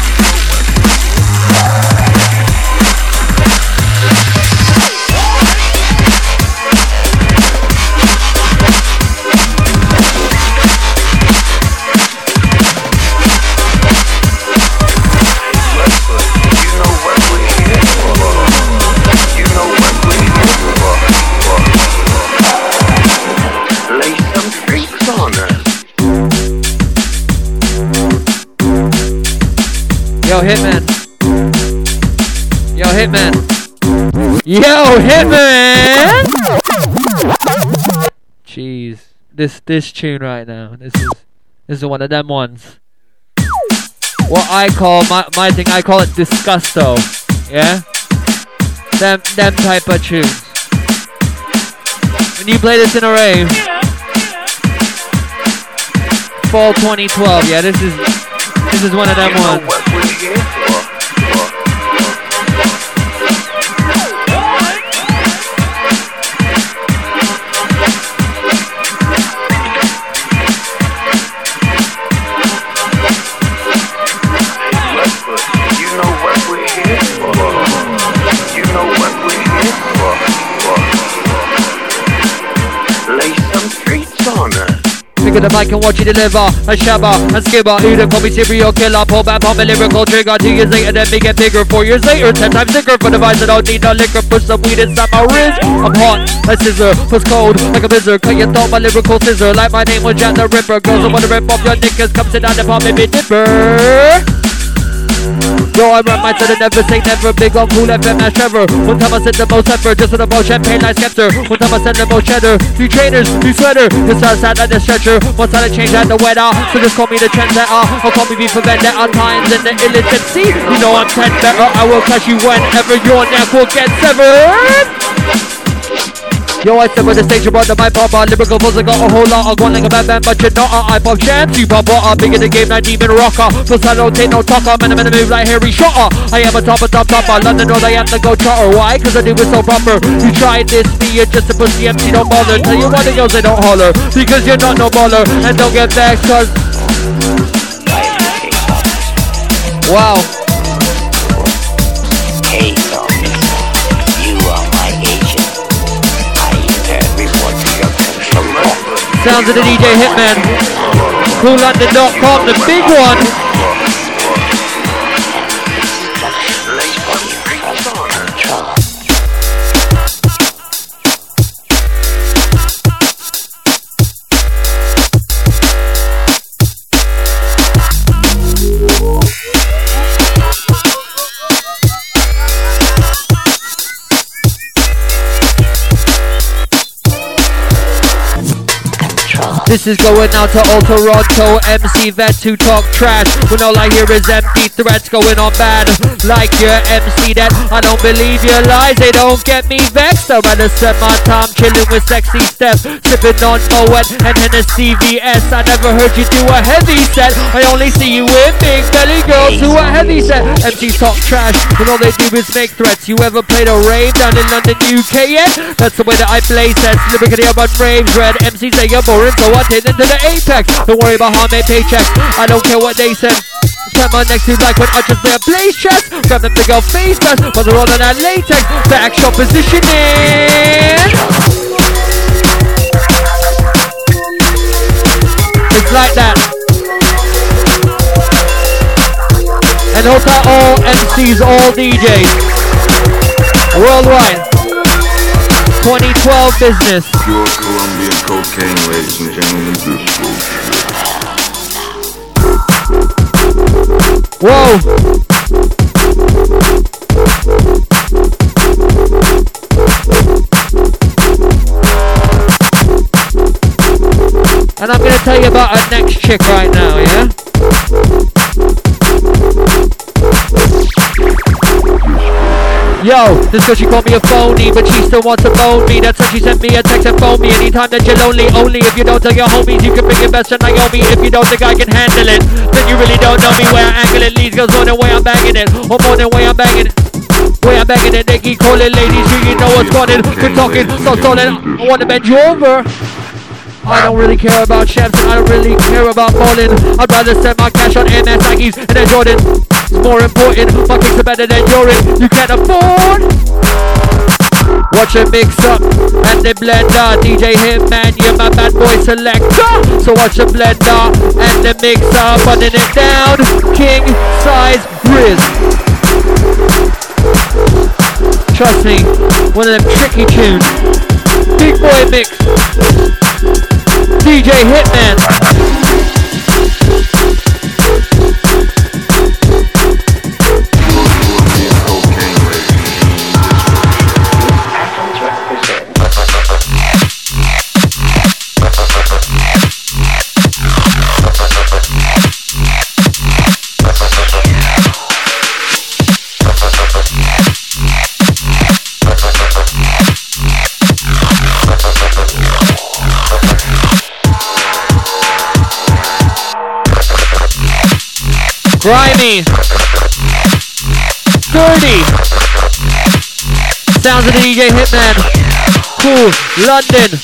Yo, Hitman. Yo, Hitman. Yo, Hitman! Jeez. This tune right now. This is one of them ones. What I call my thing, I call it disgusto. Yeah? Them type of tunes. When you play this in a rave, Fall 2012. Yeah, this is one of them ones. Pick up the mic and watch you deliver. A shabba and skibber. You done call me serial killer. Pull back on my lyrical trigger. 2 years later, then me get bigger. 4 years later, 10 times thicker. For the vice, I don't need no liquor. Put some weed inside my wrist. I'm hot, like scissor. Push cold, like a blizzard. Cut your thought, my lyrical scissor. Like my name was Jack the Ripper. Girls that wanna rip off your knickers. Come sit down and pop me dipper. Yo, I rap my set and never say never. Big on cool FM as Trevor. One time I said the most ever, just with the most champagne like Skeptor. One time I said the most cheddar. Few trainers, few sweater. This outside like the stretcher. One side I change out the weather. So just call me the trendsetter. Or call me V for Vendetta. Times in the illegitimacy. You know I'm 10 better. I will catch you whenever your neck will get severed. Yo, I step on the stage, about the mic pop, lyrical buzz, I got a whole lot of going like a bad man, but you're not I pop champs, you pop water, big in the game like demon rocker, plus I don't take no talker, man, I'm in the move like Harry Shotter, I am a topper, London knows I am the go trotter, why? Cause I do it so proper, you tried this, me, you're just a pussy MC, don't bother, tell you what the girls, they don't holler, because you're not no baller, and don't get vexed, cause... Wow. Hey, you are my agent. Sounds of the DJ Hitman. CoolLondon.com, the big one. This is going out to all Toronto MC vets who talk trash when all I hear is empty threats going on bad. Like your MC that I don't believe your lies, they don't get me vexed. I'd rather spend my time chilling with sexy Steph, sipping on Moet and Hennessy VS. I never heard you do a heavy set. I only see you with big belly girls who are heavy set. MCs talk trash when all they do is make threats. You ever played a rave down in London, UK yet? That's the way that I play sets. Lyrically I run raves, red MCs say you're boring, so I take them to the apex. Don't worry about how many paychecks, I don't care what they said. Turn my next to like when I just play a blaze chest. Grab them big old face mask, but they're all in that latex. Back shot positioning. It's like that. And hope that all MCs, all DJs worldwide. 2012 business. Pure Colombian cocaine, ladies and gentlemen. Whoa. And I'm gonna tell you about our next chick right now, yeah? Yo, this girl, she called me a phony, but she still wants to bone me. That's why she sent me a text and phone me anytime that you're lonely. Only if you don't tell your homies, you can bring it best and Naomi. If you don't think I can handle it, then you really don't know me. Where I angle it leads goes more than way I'm banging it, or more than way I'm banging it. Way I'm banging it, they keep calling ladies, you know what's going on. Quit talking, stop stalling, I wanna bend you over. I don't really care about chefs and I don't really care about bowling. I'd rather spend my cash on MS Nikes and then Jordan. It's more important, my kicks are better than yours. You can't afford. Watch it mix up and the blender. DJ Hitman, you're my bad boy selector. So watch the blender and the mixer, running it down. King size Riz. Trust me, one of them tricky tunes. Big boy mix. DJ Hitman. Grimy. Dirty. Sounds of the DJ Hitman. Cool. London.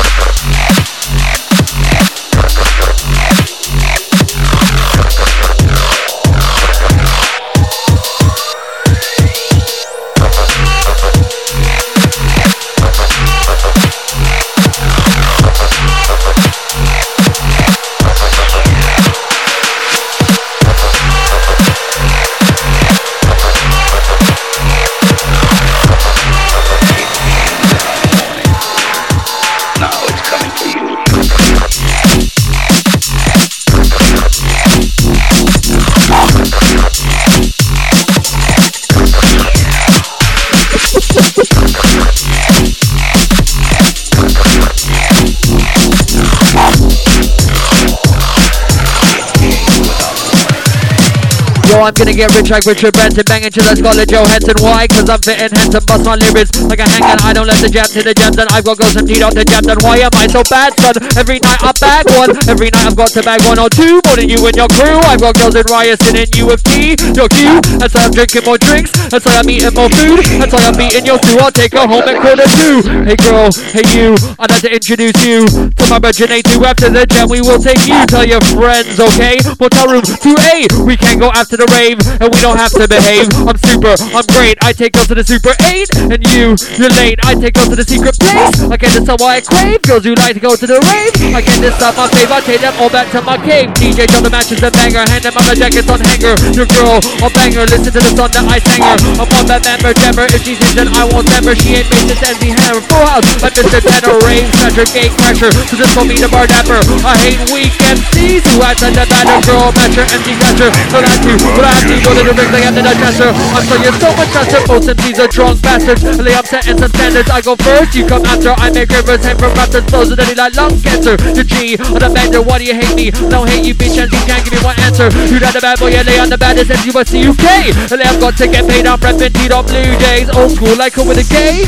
I'm gonna get rich like Richard Branson, banging to the Scarlett Johansson. Why? Cause I'm fitting handsome, bust my lyrics like a hanging. I don't let the jam to the jams, and I've got girls emptied on the jams. And why am I so bad, son? Every night I bag one, every night I've got to bag one or two, more than you and your crew. I've got girls in Ryerson and UFC, your queue. That's why I'm drinking more drinks, that's why I'm eating more food, that's why I'm beating your two. I'll take her home at 1:45. Hey girl, hey you, I'd like to introduce you to my virgin A2. After the jam we will take you, tell your friends, okay? Motel room 2A, we can go after the rave, and we don't have to behave. I'm super, I'm great, I take girls to the Super 8, and you're late, I take girls to the secret place. I can't decide why I crave, girls who like to go to the rave. I can't decide my fave, I take them all back to my cave. DJ drop the matches and banger, hand them on the jackets on hanger. Your girl, I'll bang her, listen to the song that I sang her. I'm on that member jammer, if she sings then I won't temper. She ain't made this Enzy Hammer. Full house, like Mr. Tanner, rave smasher, gate crasher. So just call me the bar dapper. I hate weak MCs who act like a batter girl matcher, empty catcher. So that's you, but I have to go to the ring like I'm the digester. I'm so you're so much faster, most MCs are drunk bastards. And they upset and some standards. I go first, you come after. I make rivers hang from raptors, flows with any like lung cancer. The G on the bender, why do you hate me? Don't hate you, bitch, and you can't give me one answer. You got the bad boy, LA on the baddest, and you must see UK. LA, I've got to get paid, I'm reppin' T-Dot Blue Jays. Old school, like her with a K.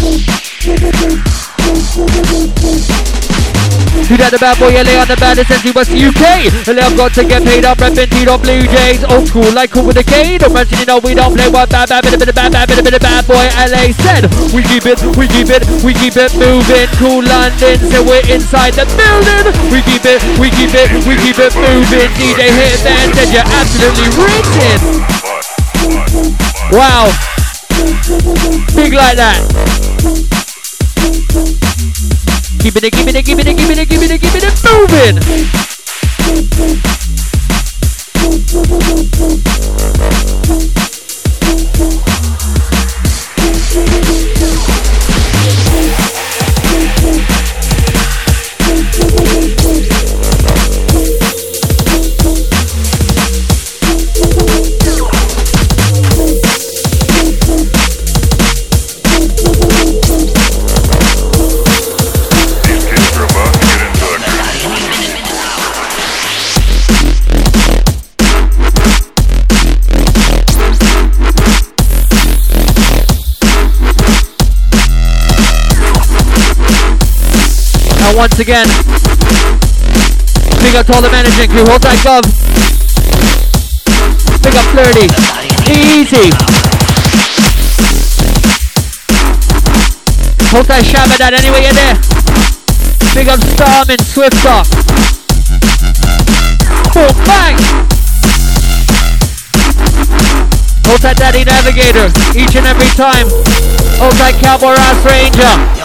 You got the bad boy, LA on the baddest, and you must see UK. LA, I've got to get paid, I'm reppin' T-Dot Blue Jays. Old school, like her with a K. Don't mention, you know, we don't play one bad boy. LA said, we keep it moving. Cool London, so we're inside the building. We keep it moving. DJ Hitman said you're absolutely written. Wow. Big like that. Keep it moving. Once again, big up to all the managing crew, hold tight Gov, big up Flirty, easy, hold tight Shabba that anyway you're there, big up Starman, Swifter, boom, bang, hold tight Daddy Navigator, each and every time, hold tight Cowboy Ass Ranger.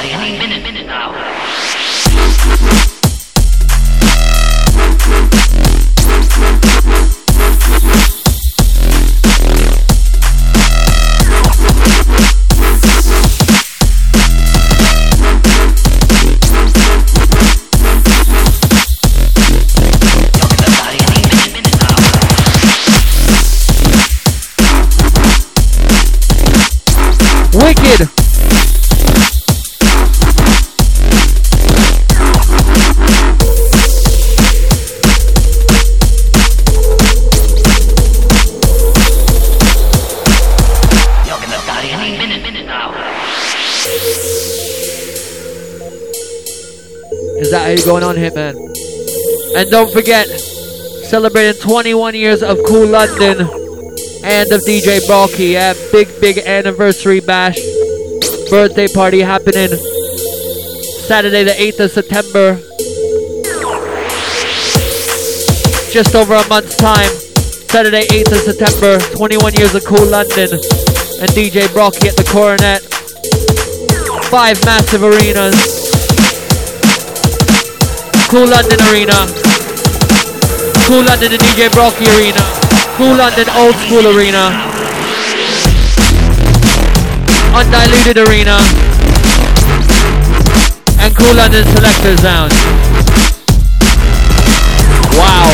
Wicked. Is that how you going on here, man? And don't forget, Celebrating 21 years of Cool London and of DJ Brocky. Yeah, big anniversary bash. Birthday party happening Saturday the 8th of September. Just over a month's time. Saturday 8th of September. 21 years of Cool London and DJ Brocky at the Coronet. 5 massive arenas. Cool London Arena. Cool London and DJ Brocky Arena. Cool London Old School Arena. Undiluted Arena. And Cool London Selector Sound. Wow.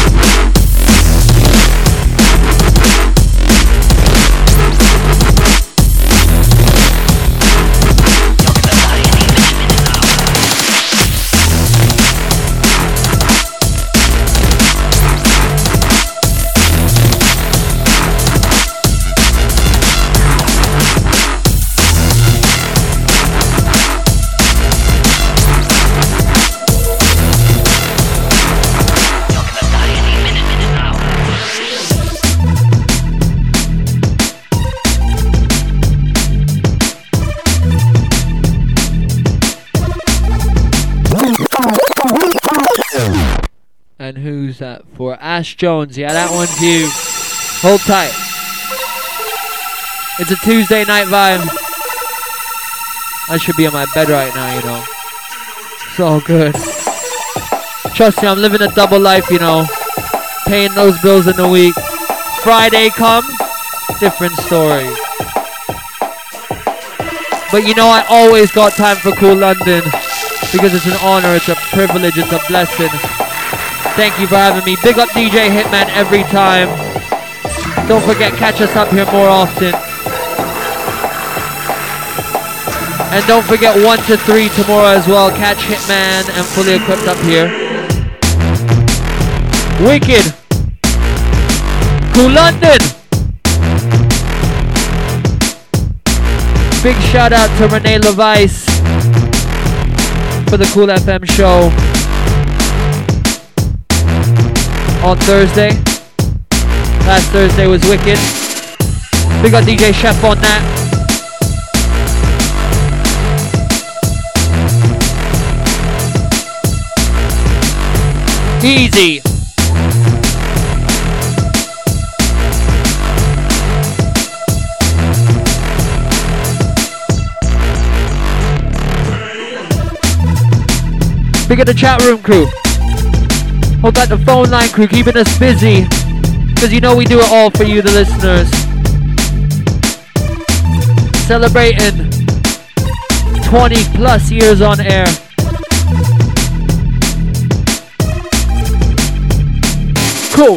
And who's that for? Ash Jones. Yeah, that one's you. Hold tight. It's a Tuesday night vibe. I should be in my bed right now, you know. It's all good. Trust me, I'm living a double life, you know. Paying those bills in the week. Friday come, different story. But you know, I always got time for Cool London because it's an honor, it's a privilege, it's a blessing. Thank you for having me. Big up DJ Hitman every time. Don't forget, catch us up here more often. And don't forget 1 to 3 tomorrow as well. Catch Hitman and Fully Equipped up here. Wicked. Cool London. Big shout out to Renee LeVice for the Cool FM show on Thursday. Last Thursday was wicked. Big up DJ Chef on that. Easy. Big up the chat room crew. Hold back the phone line crew, keeping us busy. Because you know we do it all for you, the listeners. Celebrating 20 plus years on air. Cool.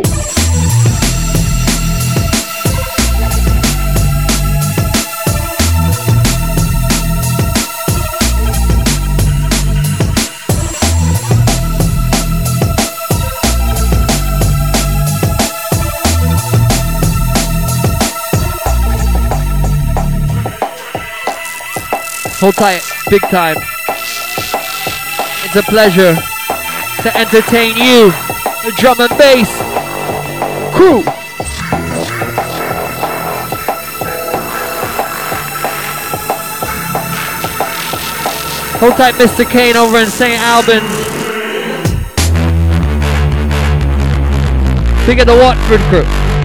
Hold tight, big time. It's a pleasure to entertain you, the drum and bass crew. Hold tight, Mr. Kane over in St. Albans. Big of the Watford crew.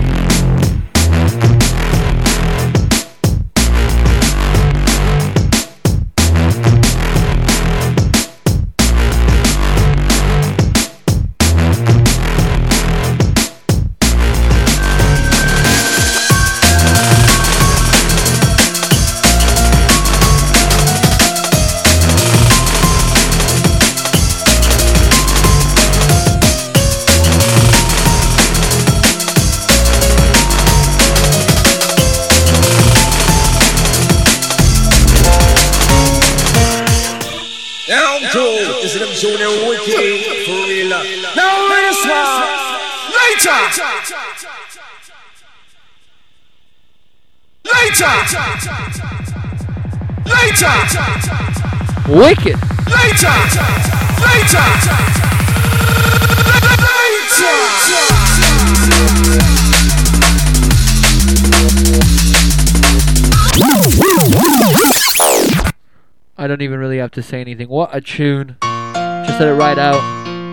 Wicked. Later. I don't even really have to say anything. What a tune. Just let it ride out.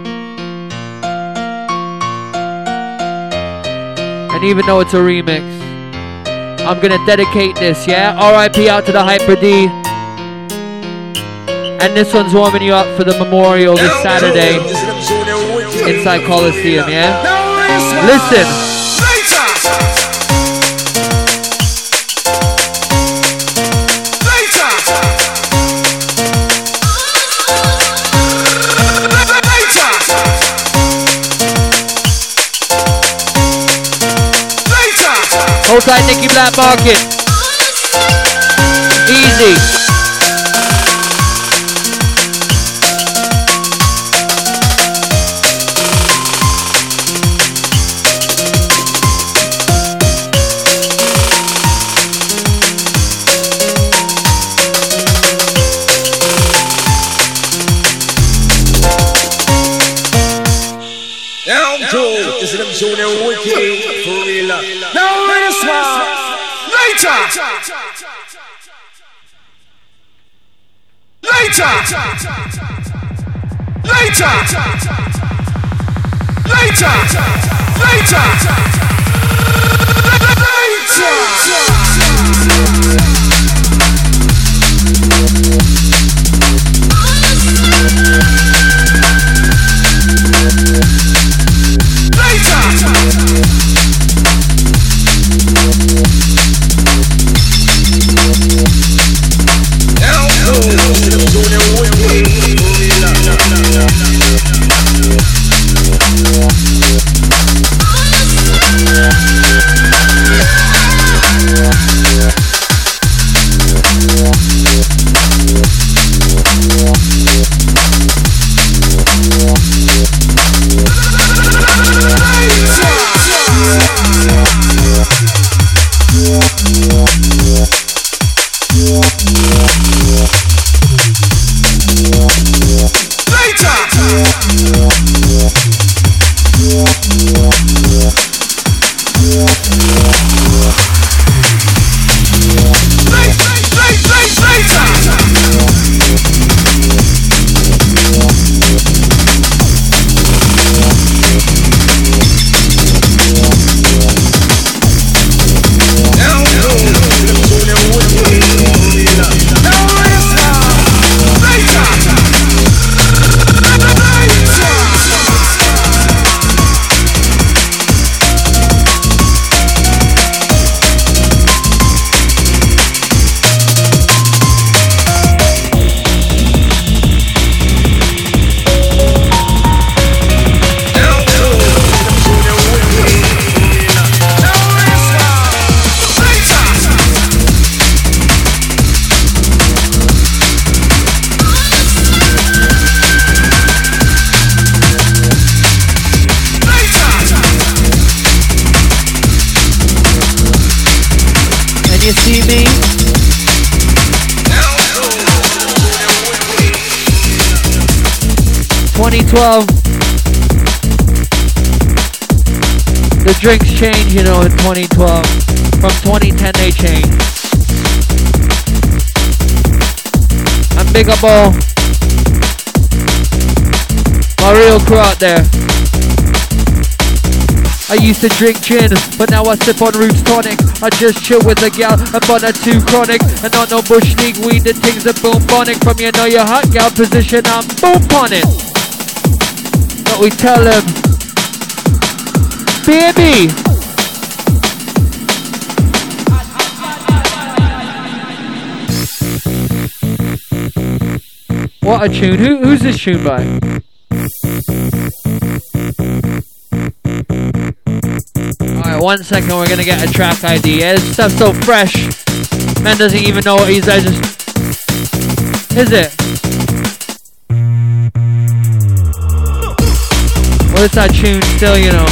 And even though it's a remix, I'm gonna dedicate this, yeah? R.I.P. out to the Hyper D. And this one's warming you up for the memorial this Saturday inside Coliseum, yeah? Listen. Hold tight, Nicky Black Market. Easy. Down to is them Junior Wicked for real. Now this one later. Later. Later. Later. Later. You see me? ...2012... The drinks change, you know, in 2012. From 2010 they change. And big up all my real crew out there. I used to drink gin, but now I sip on Roots Tonic. I just chill with a gal, and but not too chronic. And not no bush league weed, the things are boom bonic. From you know your hot gal position, I'm boom on it. But we tell them, baby. What a tune. Who's this tune by? Alright, 1 second, we're gonna get a track ID. Yeah, this stuff's so fresh. Man doesn't even know what he's just... Is it? Well, it's that tune still, you know.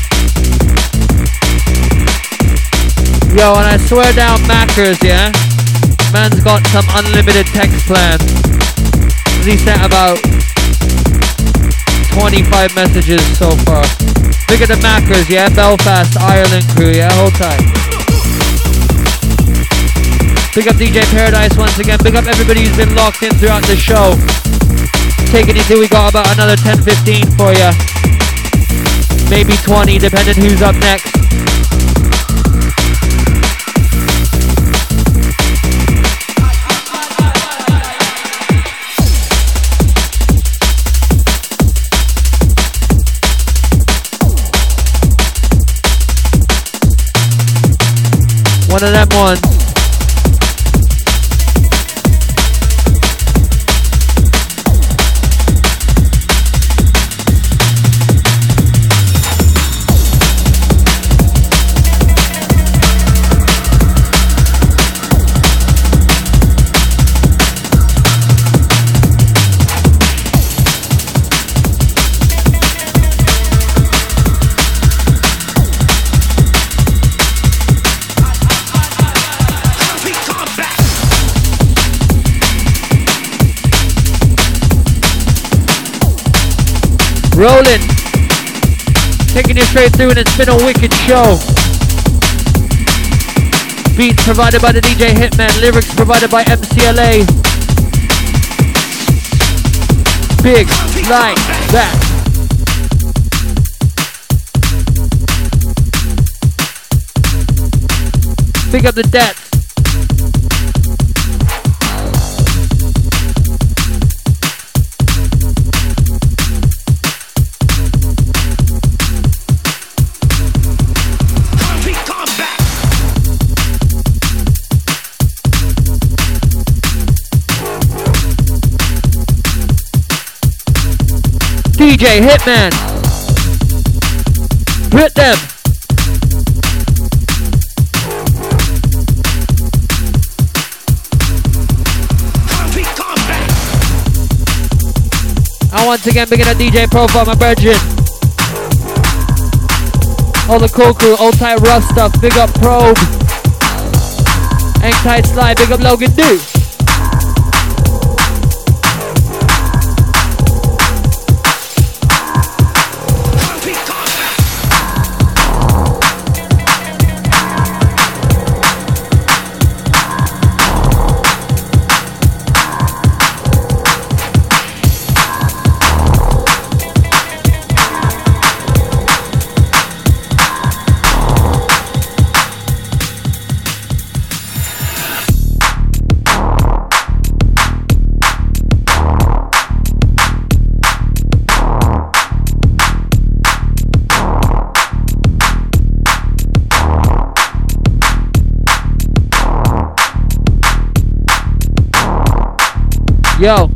Yo, and I swear down Macros, yeah? Man's got some unlimited text plan. He sent about 25 messages so far. Look at the Mackers, yeah? Belfast, Ireland crew, yeah? Hold tight. Big up DJ Paradise once again. Big up everybody who's been locked in throughout the show. Taking you through, we got about another 10-15 for you. Maybe 20, depending who's up next. One of them ones. Rolling, taking you straight through, and it's been a wicked show. Beats provided by the DJ Hitman, lyrics provided by MCLA. Big like that. Pick up the debts. DJ Hitman, hit them. And once again, big in a DJ profile, my virgin. All the cool crew, old tight rough stuff, big up Probe. Hang tight slide, big up Logan Do. Yo,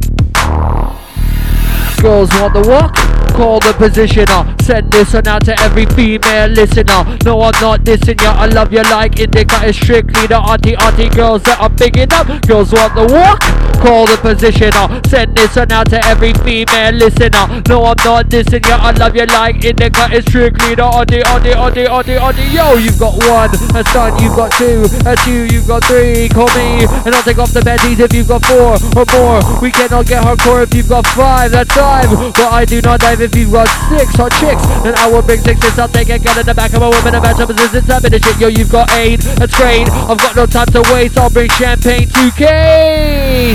girls want the walk? Call the positioner. Send this one out to every female listener. No, I'm not dissing ya, I love you like indica. It's strictly the auntie girls that I'm picking up. Girls want the walk? Call the positioner. Send this one out to every female listener. No, I'm not dissing ya, I love you like indica. It's strictly the auntie. Yo, you've got one, a son, you've got two, a two, you've got three. Call me and I'll take off the panties if you've got four or more. We cannot get hardcore if you've got five, that's five. But I do not dive if you've got six hot chicks. Then I will bring sixes, I'll take a gun in the back of a woman and match up resistance. I'm in the shit, yo, you've got eight, that's great. I've got no time to waste, I'll bring champagne 2K.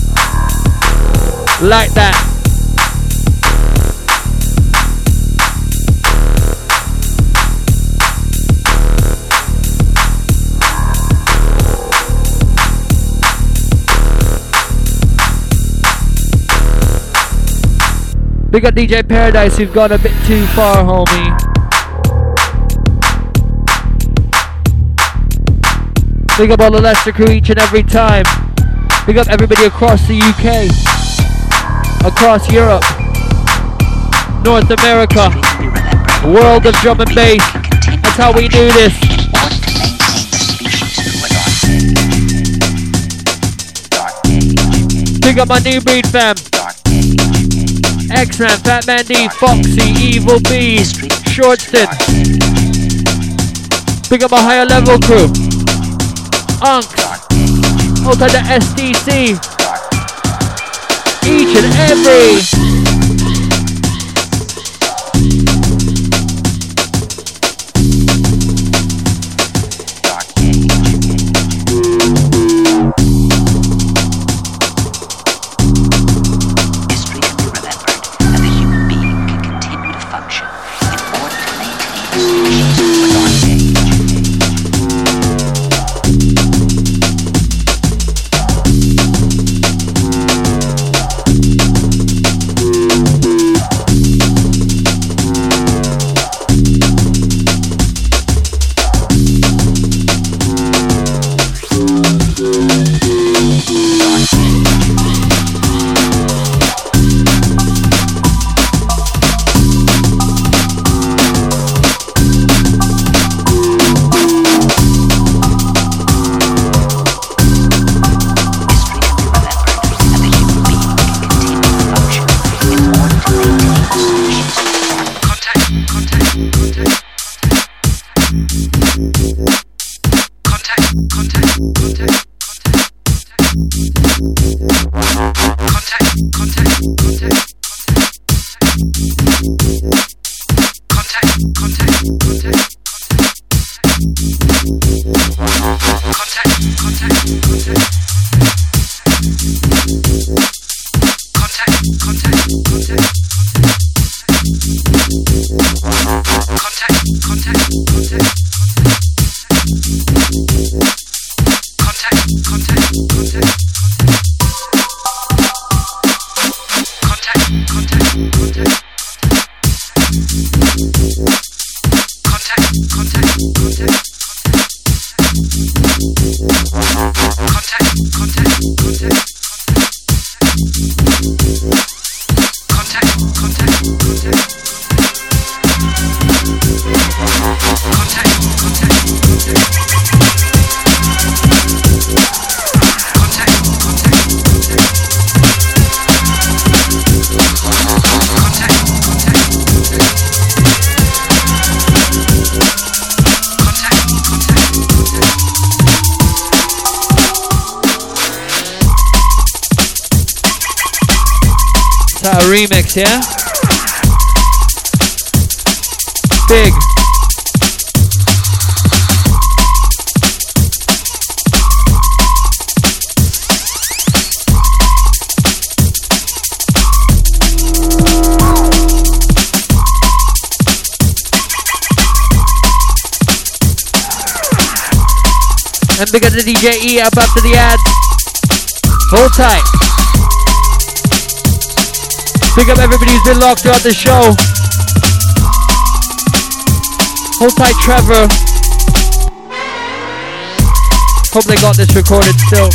Like that. Big up DJ Paradise, you've gone a bit too far, homie. Big up all the Leicester crew each and every time. Big up everybody across the UK, across Europe, North America, world of drum and bass. That's how we do this. Big up my new breed fam. X-Man, Fat Man D, Foxy, Evil B, Shortston. Big up my higher level crew. Unks, all kind of SDC. Each and every. Remix, yeah? Big. And big up the DJ E up after the ads. Hold tight. Big up everybody who's been locked throughout the show. Hold tight, Trevor. Hope they got this recorded still.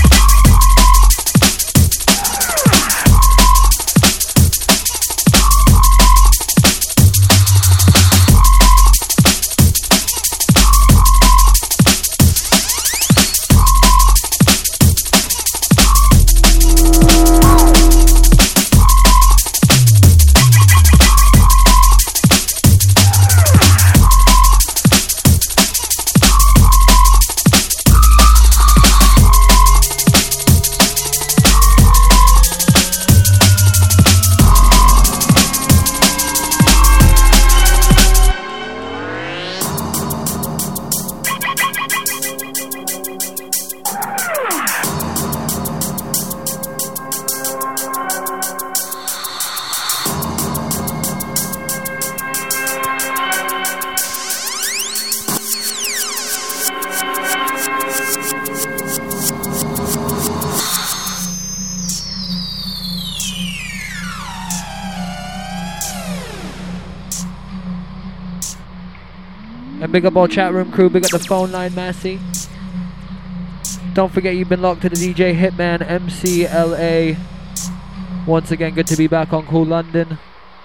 And big up all chat room crew, big up the phone line, Massey. Don't forget you've been locked to the DJ Hitman MCLA. Once again, good to be back on Cool London.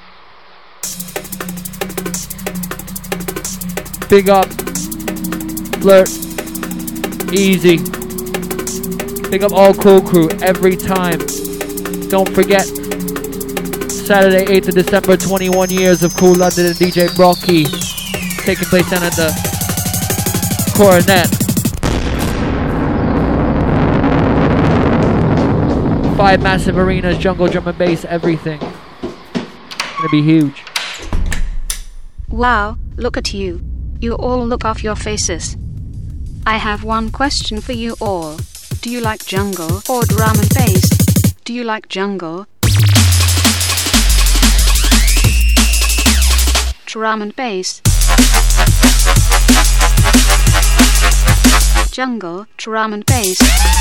Big up Flirt, Easy. Big up all Cool crew every time. Don't forget Saturday 8th of December, 21 years of Cool London and DJ Brocky. Taking place down at the Coronet. 5 massive arenas, jungle, drum and bass, everything. Gonna be huge. Wow, look at you. You all look off your faces. I have one question for you all. Do you like jungle or drum and bass? Do you like jungle? Drum and bass. Jungle, drum and bass.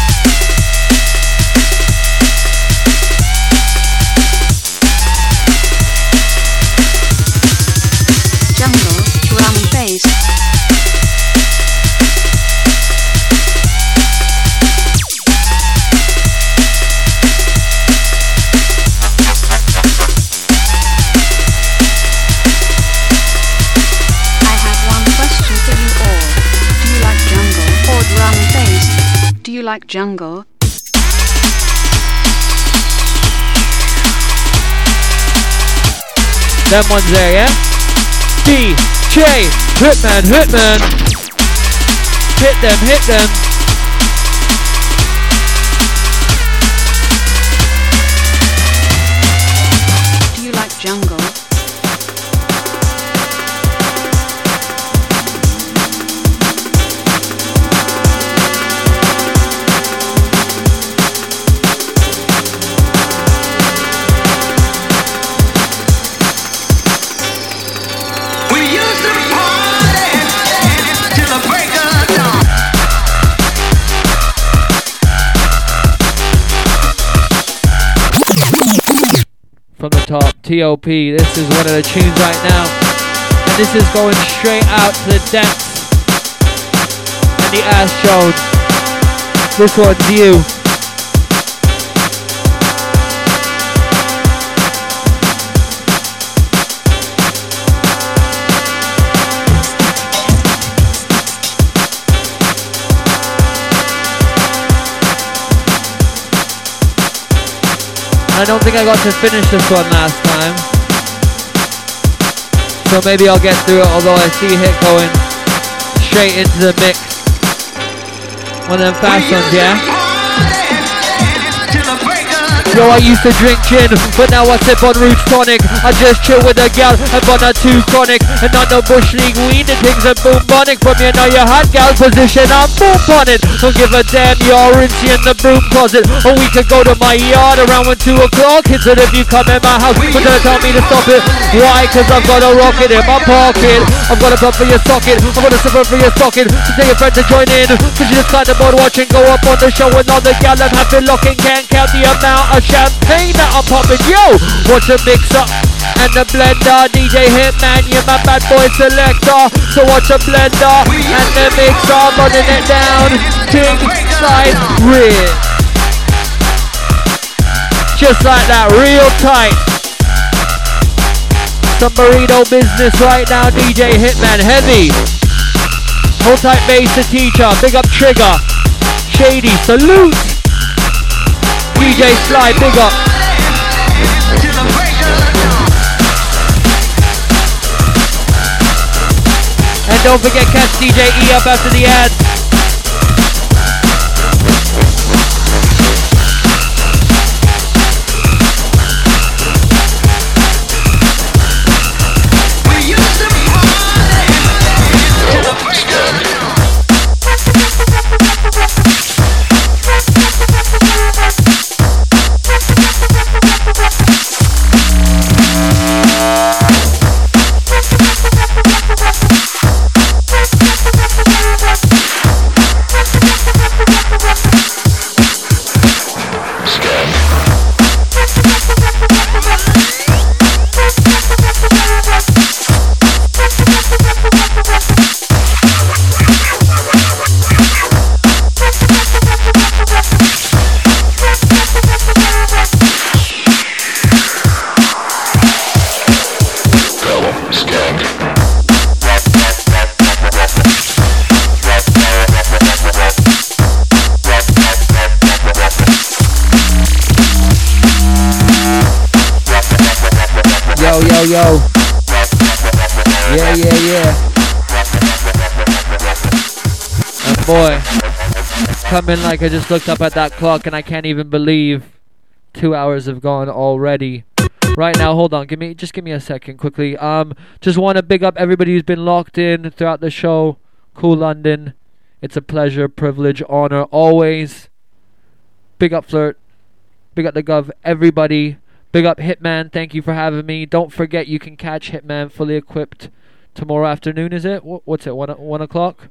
Jungle, drum and bass. Drum and bass. Do you like jungle? Them ones there, yeah? DJ Hitman, Hitman. Hit them, hit them. T.O.P. This is one of the tunes right now. And this is going straight out to the dance and the ass shown. This one's you. I don't think I got to finish this one last time, so maybe I'll get through it, although I see Hit going straight into the mix. One of them fast ones, yeah? Yo, I used to drink gin, but now I sip on Roots Tonic. I just chill with a gal and bun a 2 chronic. And not no Bush League weed, the things are boom bonic. From you know your hot gal position, I'm boom on it. Don't give a damn, you're rinsy in the broom closet. Or we could go to my yard around when 2 o'clock hits it if you come in my house. But don't tell me to stop it. Why? Cause I've got a rocket in my pocket. I've got a pump for your socket. I've got a silver for your socket. So tell your friend to join in. Cause you just kind of bored watching, go up on the show with all the gal and have been looking. Can't count the amount of champagne that I'm popping. Yo, watch a mix up and the blender. DJ Hitman, you're my bad boy selector. So watch a blender and the mixer, running it down. King side rear, just like that, real tight. Some burrito business right now. DJ Hitman, heavy. Hold tight, bass the teacher. Big up Trigger, Shady, salute. DJ Sly, big up. And don't forget catch DJ E up after the ads. Yo. Yeah. And boy, coming like I just looked up at that clock and I can't even believe 2 hours have gone already. Right now, hold on, give me a second quickly. Just want to big up everybody who's been locked in throughout the show. Cool London, it's a pleasure, privilege, honor, always. Big up Flirt, big up the Gov, everybody. Big up Hitman, thank you for having me. Don't forget you can catch Hitman fully equipped tomorrow afternoon, is it? What's it, 1 o'clock?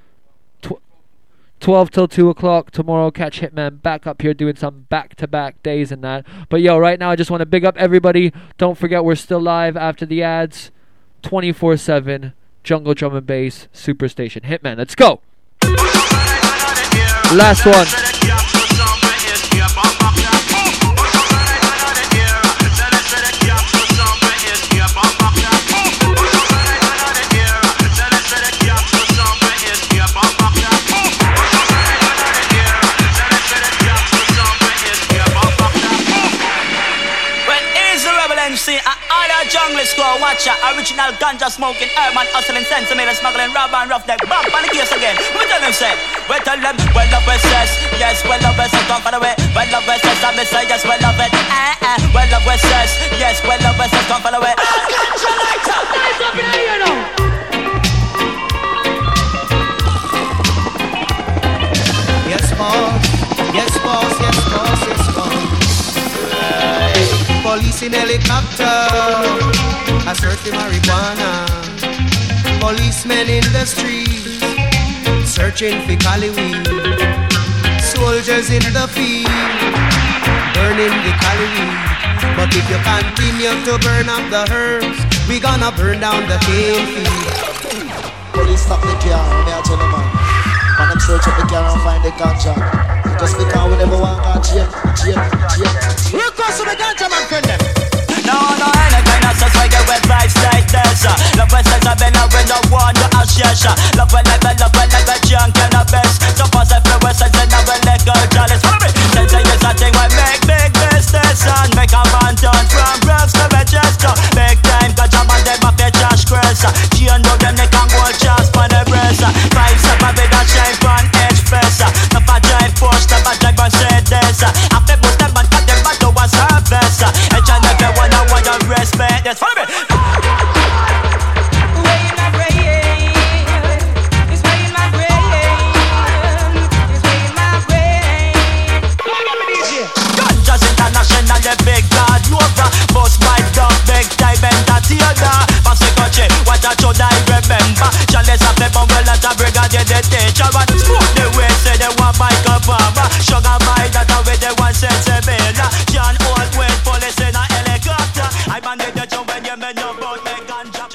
12 till 2 o'clock tomorrow. Catch Hitman back up here doing some back-to-back days and that. But yo, right now I just want to big up everybody. Don't forget we're still live after the ads. 24/7, Jungle Drum and Bass, Superstation. Hitman, let's go. Last one. Jungle score, watch ya. Original ganja smoking, urban hustling, centimeter smuggling, rob and rough neck, bump on the case again. We tell them say, we tell them, well love is sex, yes, well love is sex, come for the way. Well love is sex, I say yes, well love it, well love is sex, yes, well love is sex, come for the way. Catch your lighter, lights up in here now. Yes, boss, yes, boss, yes, boss, yes, boss. Police in helicopter, a search for marijuana. Policemen in the streets, searching for cali weed. Soldiers in the field, burning the cali weed. But if you continue to burn up the herbs, we gonna burn down the cane field. Police stop the car, me I tell you man. Man, them search up the car and find the ganja. Just because we never want to jail. Request to the ganja man, friend them. No, any kind of sex, I get with vibes like this. Love with sex, I've been around the world, no ashes. Love with like a junk and a best. So pass it for with sex and I will let go jealous. Follow me. Sex is a thing we make big business and make a man turn from drugs to Manchester. Big time, cause I'm on them up your Josh Chris. She and them they can go just for the breast. 5 7 with a shine from H-Press. No for drive push, no for drive Mercedes. After boost them and cut them back to a service. Each and every one I want to respect. Yes, follow me. The big God lover, boss my dog, big time entertainer. Pass the country, what I should I remember? Chalice of the bumble at a brigade, the teacher. But smoke the way, say they want Michael Palmer. Sugar my daughter with the 1 centimeter. John